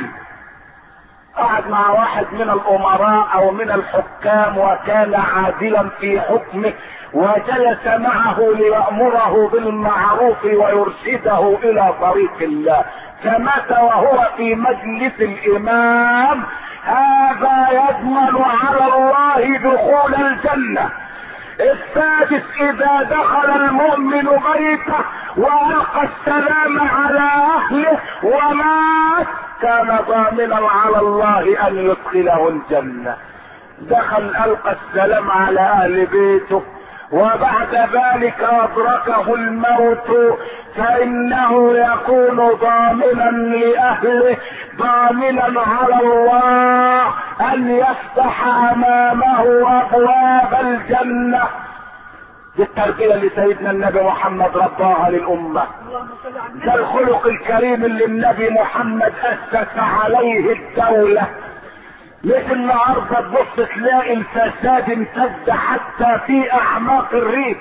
قعد مع واحد من الامراء او من الحكام وكان عادلا في حكمه وجلس معه ليأمره بالمعروف ويرشده الى طريق الله، فمات وهو في مجلس الامام، هذا يضمن على الله دخول الجنة. السادس اذا دخل المؤمن بيته والقى السلام على اهله ومات كان ضامنا على الله ان يدخله الجنة. دخل القى السلام على اهل بيته وبعد ذلك ادركه الموت فانه يكون ضامنا لاهله ضامنا على الله ان يفتح امامه ابواب الجنة. دي التربية اللي سيدنا النبي محمد رباها للامة. ده الخلق الكريم اللي النبي محمد اسس عليه الدولة. مش النهارده تبص تلاقي الفساد امتد حتى في اعماق الريف.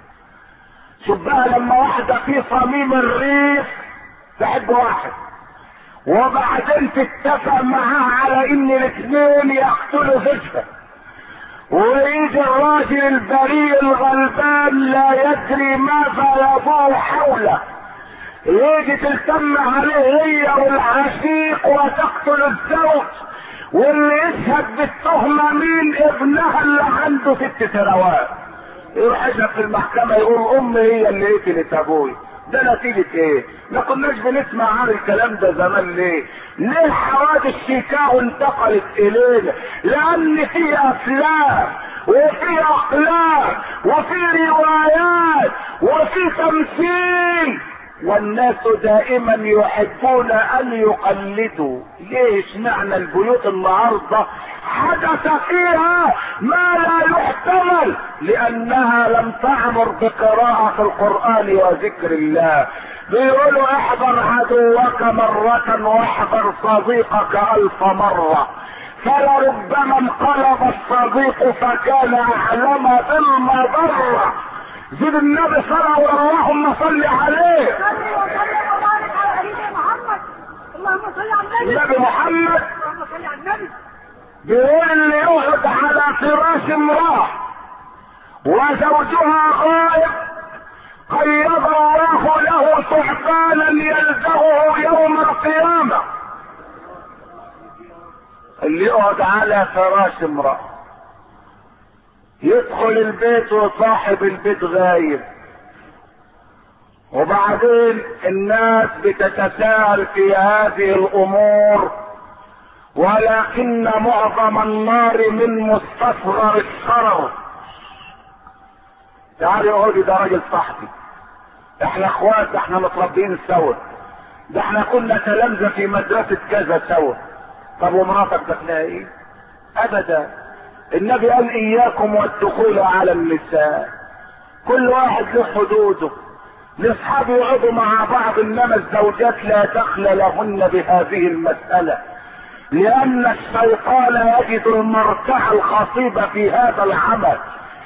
شوف بقى لما واحدة في صميم الريف تحب واحد وبعدين تتفق معاه على ان الاثنين يقتلوا زوجها، ويجي الراجل البريء الغلبان لا يدري ماذا يدور حوله يجي تلتم عليه هي والعشيق وتقتل الزوج، واللي يشهد بالتهمة مين؟ ابنها اللي عنده ست سنوات. يروح يشهد في المحكمة يقول امي هي اللي قتلت ابوي. ده نتيجة ايه؟ ما كناش بنسمع عن الكلام ده زمان ليه؟ ليه حوادث شيكاغو انتقلت الينا؟ لان في افلام وفي اقلام وفي روايات وفي تمثيل والناس دائما يحبون ان يقلدوا. ليش معنى البيوت النهارده حدث فيها ما لا يحتمل؟ لانها لم تعمر بقراءة القرآن وذكر الله. بيقولوا احذر عدوك مرة واحذر صديقك الف مرة، فلربما انقلب الصديق فكان اعلم بالمضرة. زيد النبي صلى اللهم صل عليه. صلي وسلم وبارك على سيدنا محمد. اللهم صل على النبي. النبي محمد اللهم صل على النبي. بيقول اللي يقعد على فراش امرأة وزوجها غائب قيض الله له ثعبانا يلدغه يوم القيامة. اللي يقعد على فراش امرأة يدخل البيت وصاحب البيت غايب، وبعدين الناس بتتساءل في هذه الامور، ولكن معظم النار من مستصغر الشرر. تعالي اقعدي، ده راجل صاحبي، احنا اخوات، احنا متربيين سوا، ده احنا كنا تلامذة في مدرسة كذا سوا. طب ومراتك دخلها ايه؟ ابدا. النبي قال اياكم والدخول على النساء، كل واحد له حدوده. الاصحاب يقعدوا مع بعض، انما الزوجات لا دخل لهن بهذه المسألة، لان الشيطان يجد المرتع الخصيب في هذا العمل.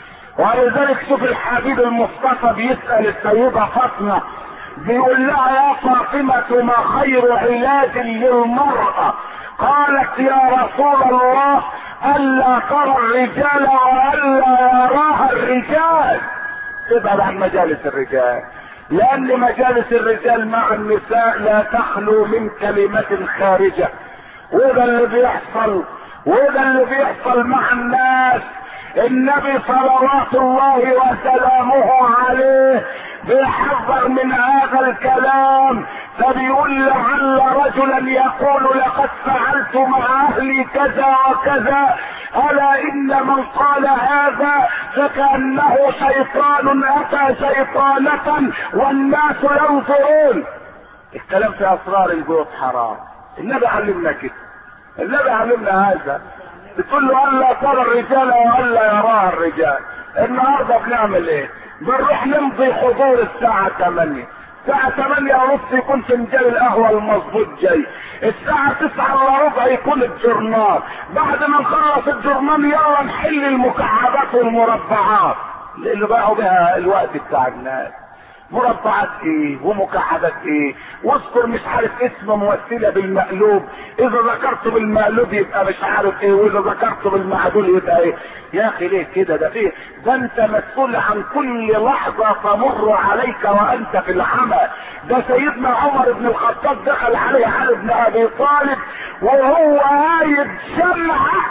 ولذلك شوف الحبيب المصطفى بيسأل السيدة فاطمة، بيقول لها يا فاطمة ما خير علاج للمرأة؟ قالت يا رسول الله الا ترى الرجال والا يراها الرجال. ابعد عن مجالس الرجال، لان مجالس الرجال مع النساء لا تخلو من كلمة خارجة. وده اللي بيحصل، وده اللي بيحصل مع الناس. النبي صلوات الله وسلامه عليه بيحذر من هذا الكلام، فبيقول لعل رجلا يقول لقد فعلت مع اهلي كذا وكذا، الا ان من قال هذا فكأنه شيطان اتى شيطانة والناس ينظرون. الكلام في اسرار البيوت حرام. النبي علمنا كده، النبي علمنا هذا. بتقول له الا ترى الرجال والا يراها الرجال. النهارده بنعمل ايه؟ بنروح نمضي حضور الساعة ثمانية، الساعة ثمانية ونص يكون فنجان القهوة المظبوط جاي، الساعة تسعة الا ربع يكون الجرنال، بعد ما نخلص الجرنال يلا نحل المكعبات والمربعات اللي باعوا بها الوقت بتاع الناس. مربعات ايه ومكعبات ايه، واذكر مش عارف اسم ممثلة بالمقلوب، اذا ذكرت بالمقلوب يبقى مش عارف ايه، واذا ذكرت بالمعدول يبقى ايه. يا اخي ليه كده؟ ده فيه، ده انت مسؤول عن كل لحظة تمر عليك وانت في العمى. ده سيدنا عمر بن الخطاب دخل عليه علي بن ابي طالب وهو قايد شمعة،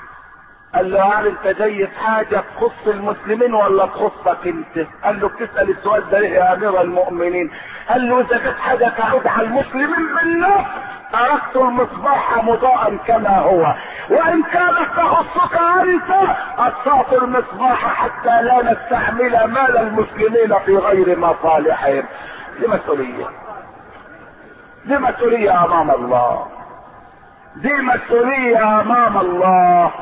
قال له هل انت جاي في حاجة تخص المسلمين ولا تخصك انت؟ قال له بتسأل السؤال ده ليه يا امير المؤمنين؟ قال له اذا كانت حاجة تعود على المسلمين بالنفس تركت المصباح مضاء كما هو، وان كانت تخصك انت اطفأت المصباح حتى لا نستعمل مال المسلمين في غير مصالحهم. دي مسؤولية، دي مسؤولية امام الله، دي مسؤولية امام الله.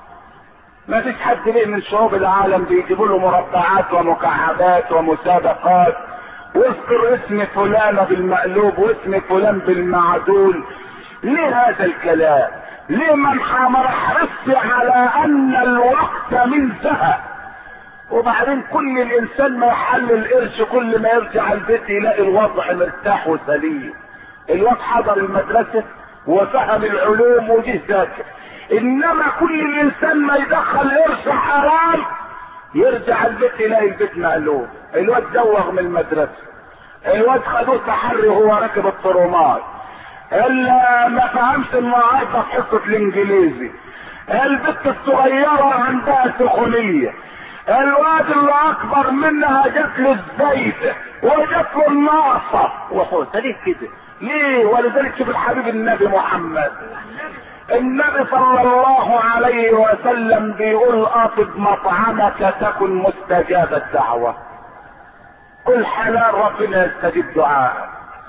ما فيش حد ليه من شعوب العالم بيجيبوا له مربعات ومكعبات ومسابقات، واذكر اسم فلان بالمقلوب واسم فلان بالمعدول. ليه هذا الكلام؟ ليه من حرص على ان الوقت من ذهب؟ وبعدين كل الانسان ما يحل القرش كل ما يرجع البيت يلاقي الوضع مرتاح وسليم. الواد حضر المدرسة وفهم العلوم وجه ذاكر، انما كل الانسان ما يدخل قرش حرام يرجع البيت يلاقي البيت مقلوب. الواد زوغ من المدرسة، الواد خدوه تحري وهو راكب الطرومات، اللي ما فهمش النهارده في حصة الانجليزي، البت الصغيرة عندها سخونية، الواد اللي اكبر منها جات له الزيت وجات له الناقصة وحوسه. ليه كده؟ ليه؟ ولذلك شوف الحبيب النبي محمد، النبي صلى الله عليه وسلم بيقول اطب مطعمك تكن مستجاب الدعوة. كل حلال ربنا يستجيب دعاءك.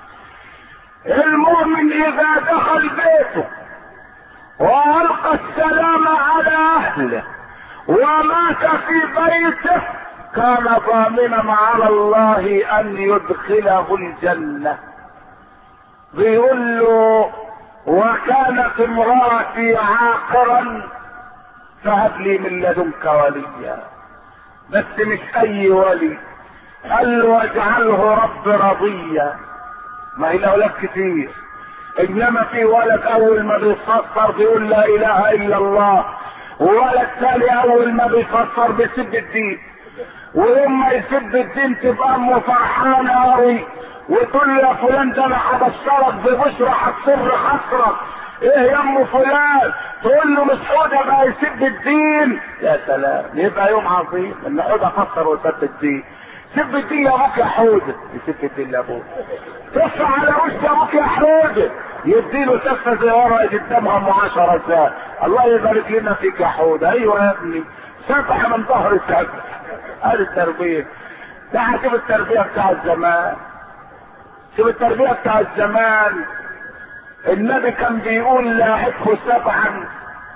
المؤمن اذا دخل بيته والقى السلام على اهله ومات في بيته كان ضامنا على الله ان يدخله الجنة. بيقول له وكانت امرأتي عاقرا فهب لي من لدنك وليا، بس مش اي ولي، قال له واجعله رب رضيا. ما هي الاولاد كتير، انما في ولد اول ما بيفسر بيقول لا اله الا الله، وولد ثاني اول ما بيفسر بيسب الدين، ويوم ما يسب الدين تبقى امه فرحانه قوي وتقول له يا فلان ده انا هبشرك ببشرى هتصر خسرك. ايه يا ام فلان؟ تقول له مش حوده بقى يسب الدين. يا سلام، يبقى يوم عظيم ان حوده فسر وسب الدين. سب الدين يا ابوك يا حوده، يسب الدين يا ابوك. تف على وش ابوك يا حوده، يديله سفه زي ورقه قدامها ام عشرة ازاي. الله يبارك لنا فيك يا حوده. ايوه يا ابني، سفح من ظهر السفح. هذه التربيه. تعال شوف التربيه بتاع الزمان، شوف التربيه بتاع الزمان. النبي كان بيقول لاعبه سبعا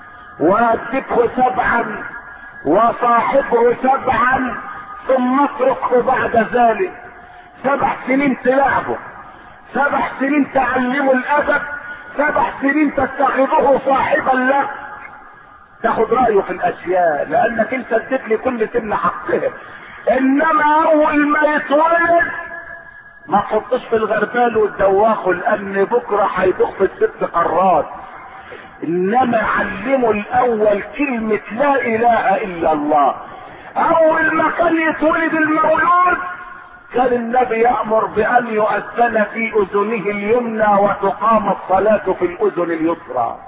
وادبه سبعا وصاحبه سبعا ثم اتركه بعد ذلك. سبع سنين تلعبه، سبع سنين تعلمه الادب، سبع سنين تتخذه صاحبا لك، تاخد رايه في الاشياء لانك انت اديت لكل سن حقها. انما اول ما يتولد ما تحطش في الغربال وتدوخه لان بكره هيدوخ في الست قارات. انما علمه الاول كلمة لا اله الا الله. اول ما كان يتولد المولود كان النبي يأمر بان يؤذن في اذنه اليمنى وتقام الصلاة في الاذن اليسرى،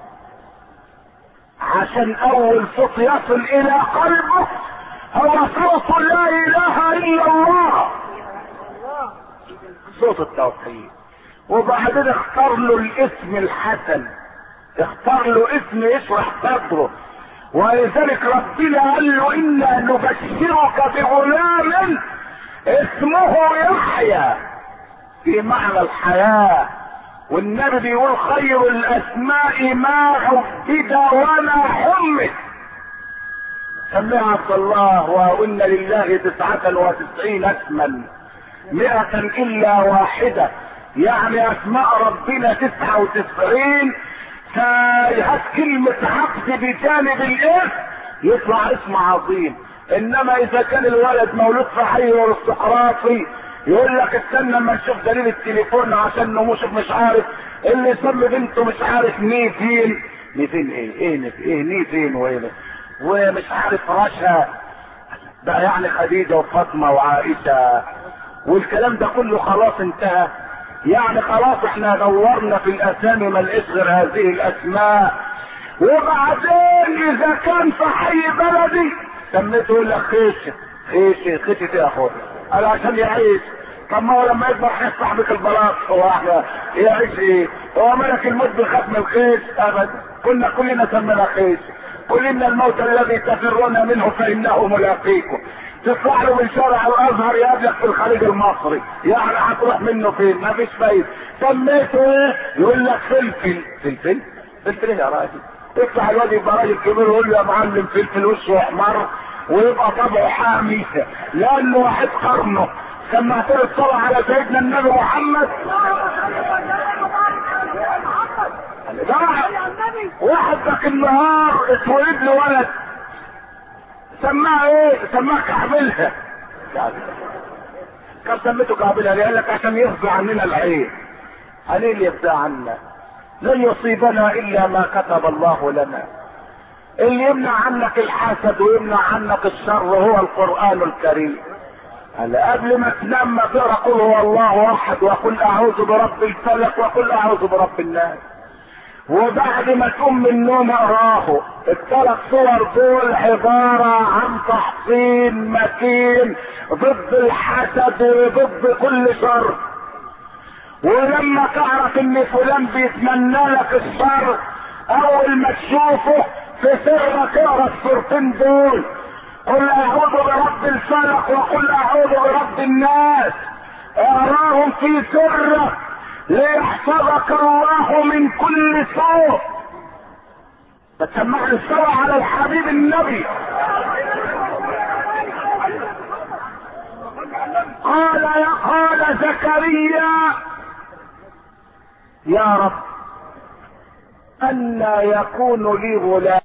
عشان اول صوت يصل الى قلبه هو صوت لا اله الا الله، صوت التوحيد. وبعدين اختار له الاسم الحسن، اختار له اسم يشرح صدره. ولذلك ربنا قال له انا نبشرك بغلام اسمه يحيى، في معنى الحياة. والنبي بيقول خير الاسماء ما عبد ولا حمد. سميها عبد الله وان لله تسعة وتسعين اسما مئة الا واحدة، يعني اسماء ربنا تسعة وتسعين. فهات كلمة عبد بجانب الاسم يطلع اسم عظيم. انما اذا كان الولد مولود في حي ارستقراطي يقول لك استنى اما نشوف دليل التليفون عشان نموش مش عارف اللي يسمي بنته مش عارف نيفين. نيفين ايه ايه ايه نيفين وايه ومش عارف رشا بقى، يعني خديجة وفاطمة وعائشة والكلام ده كله خلاص انتهى. يعني خلاص احنا دورنا في الاسامي ما لقيش غير هذه الاسماء. وبعدين اذا كان في حي بلدي سميته يقول لك خيشه خيشه خيشه يا اخويا قال عشان يعيش. طب ما هو لما يكبر هيفتح بك البلاط هو احنا يعيش ايه؟ هو ملك الموت بيخاف من الخيش؟ ابدا، كنا كلنا سمينا خيش. قل ان الموت الذي تفرون منه فانه ملاقيكم. تطلع له من شارع الازهر يقابلك في الخليج المصري، يعني هتروح منه فين؟ ما فيش فايده. سميته ايه؟ يقول لك فلفل. فلفل؟ فلفل ايه يا راجل؟ يطلع الواد يبقى راجل كبير ويقول له يا معلم فلفل وشه احمر ويبقى طبعه حامي لانه واحد قرنه. سمعت له الصلاه على سيدنا النبي محمد. واحد ذاك النهار اتولد له ولد سماه ايه؟ سماه كعبلها. كم سميته كعبلها؟ قال لك عشان يفضى عننا العين. عليه اللي يفضى عنا، لن يصيبنا الا ما كتب الله لنا. اللي يمنع عنك الحسد ويمنع عنك الشر هو القرآن الكريم. هلا قبل ما تنام ما تقرا قل هو الله احد وقل اعوذ برب الفلق وقل اعوذ برب الناس. وبعد ما تقوم من النوم اقراه. الثلاث صور دول عبارة عن تحصين متين ضد الحسد وضد كل شر. ولما تعرف ان فلان بيتمنى لك الشر اول ما تشوفه في سرك اقرا الصورتين دول، قل اعوذ برب الفلق وقل اعوذ برب رب الناس، اراهم في سرك ليحفظك الله من كل سوء. فتسمعني الصلاة على الحبيب النبي. قال يا قال زكريا يا رب ألا يكون لي غلام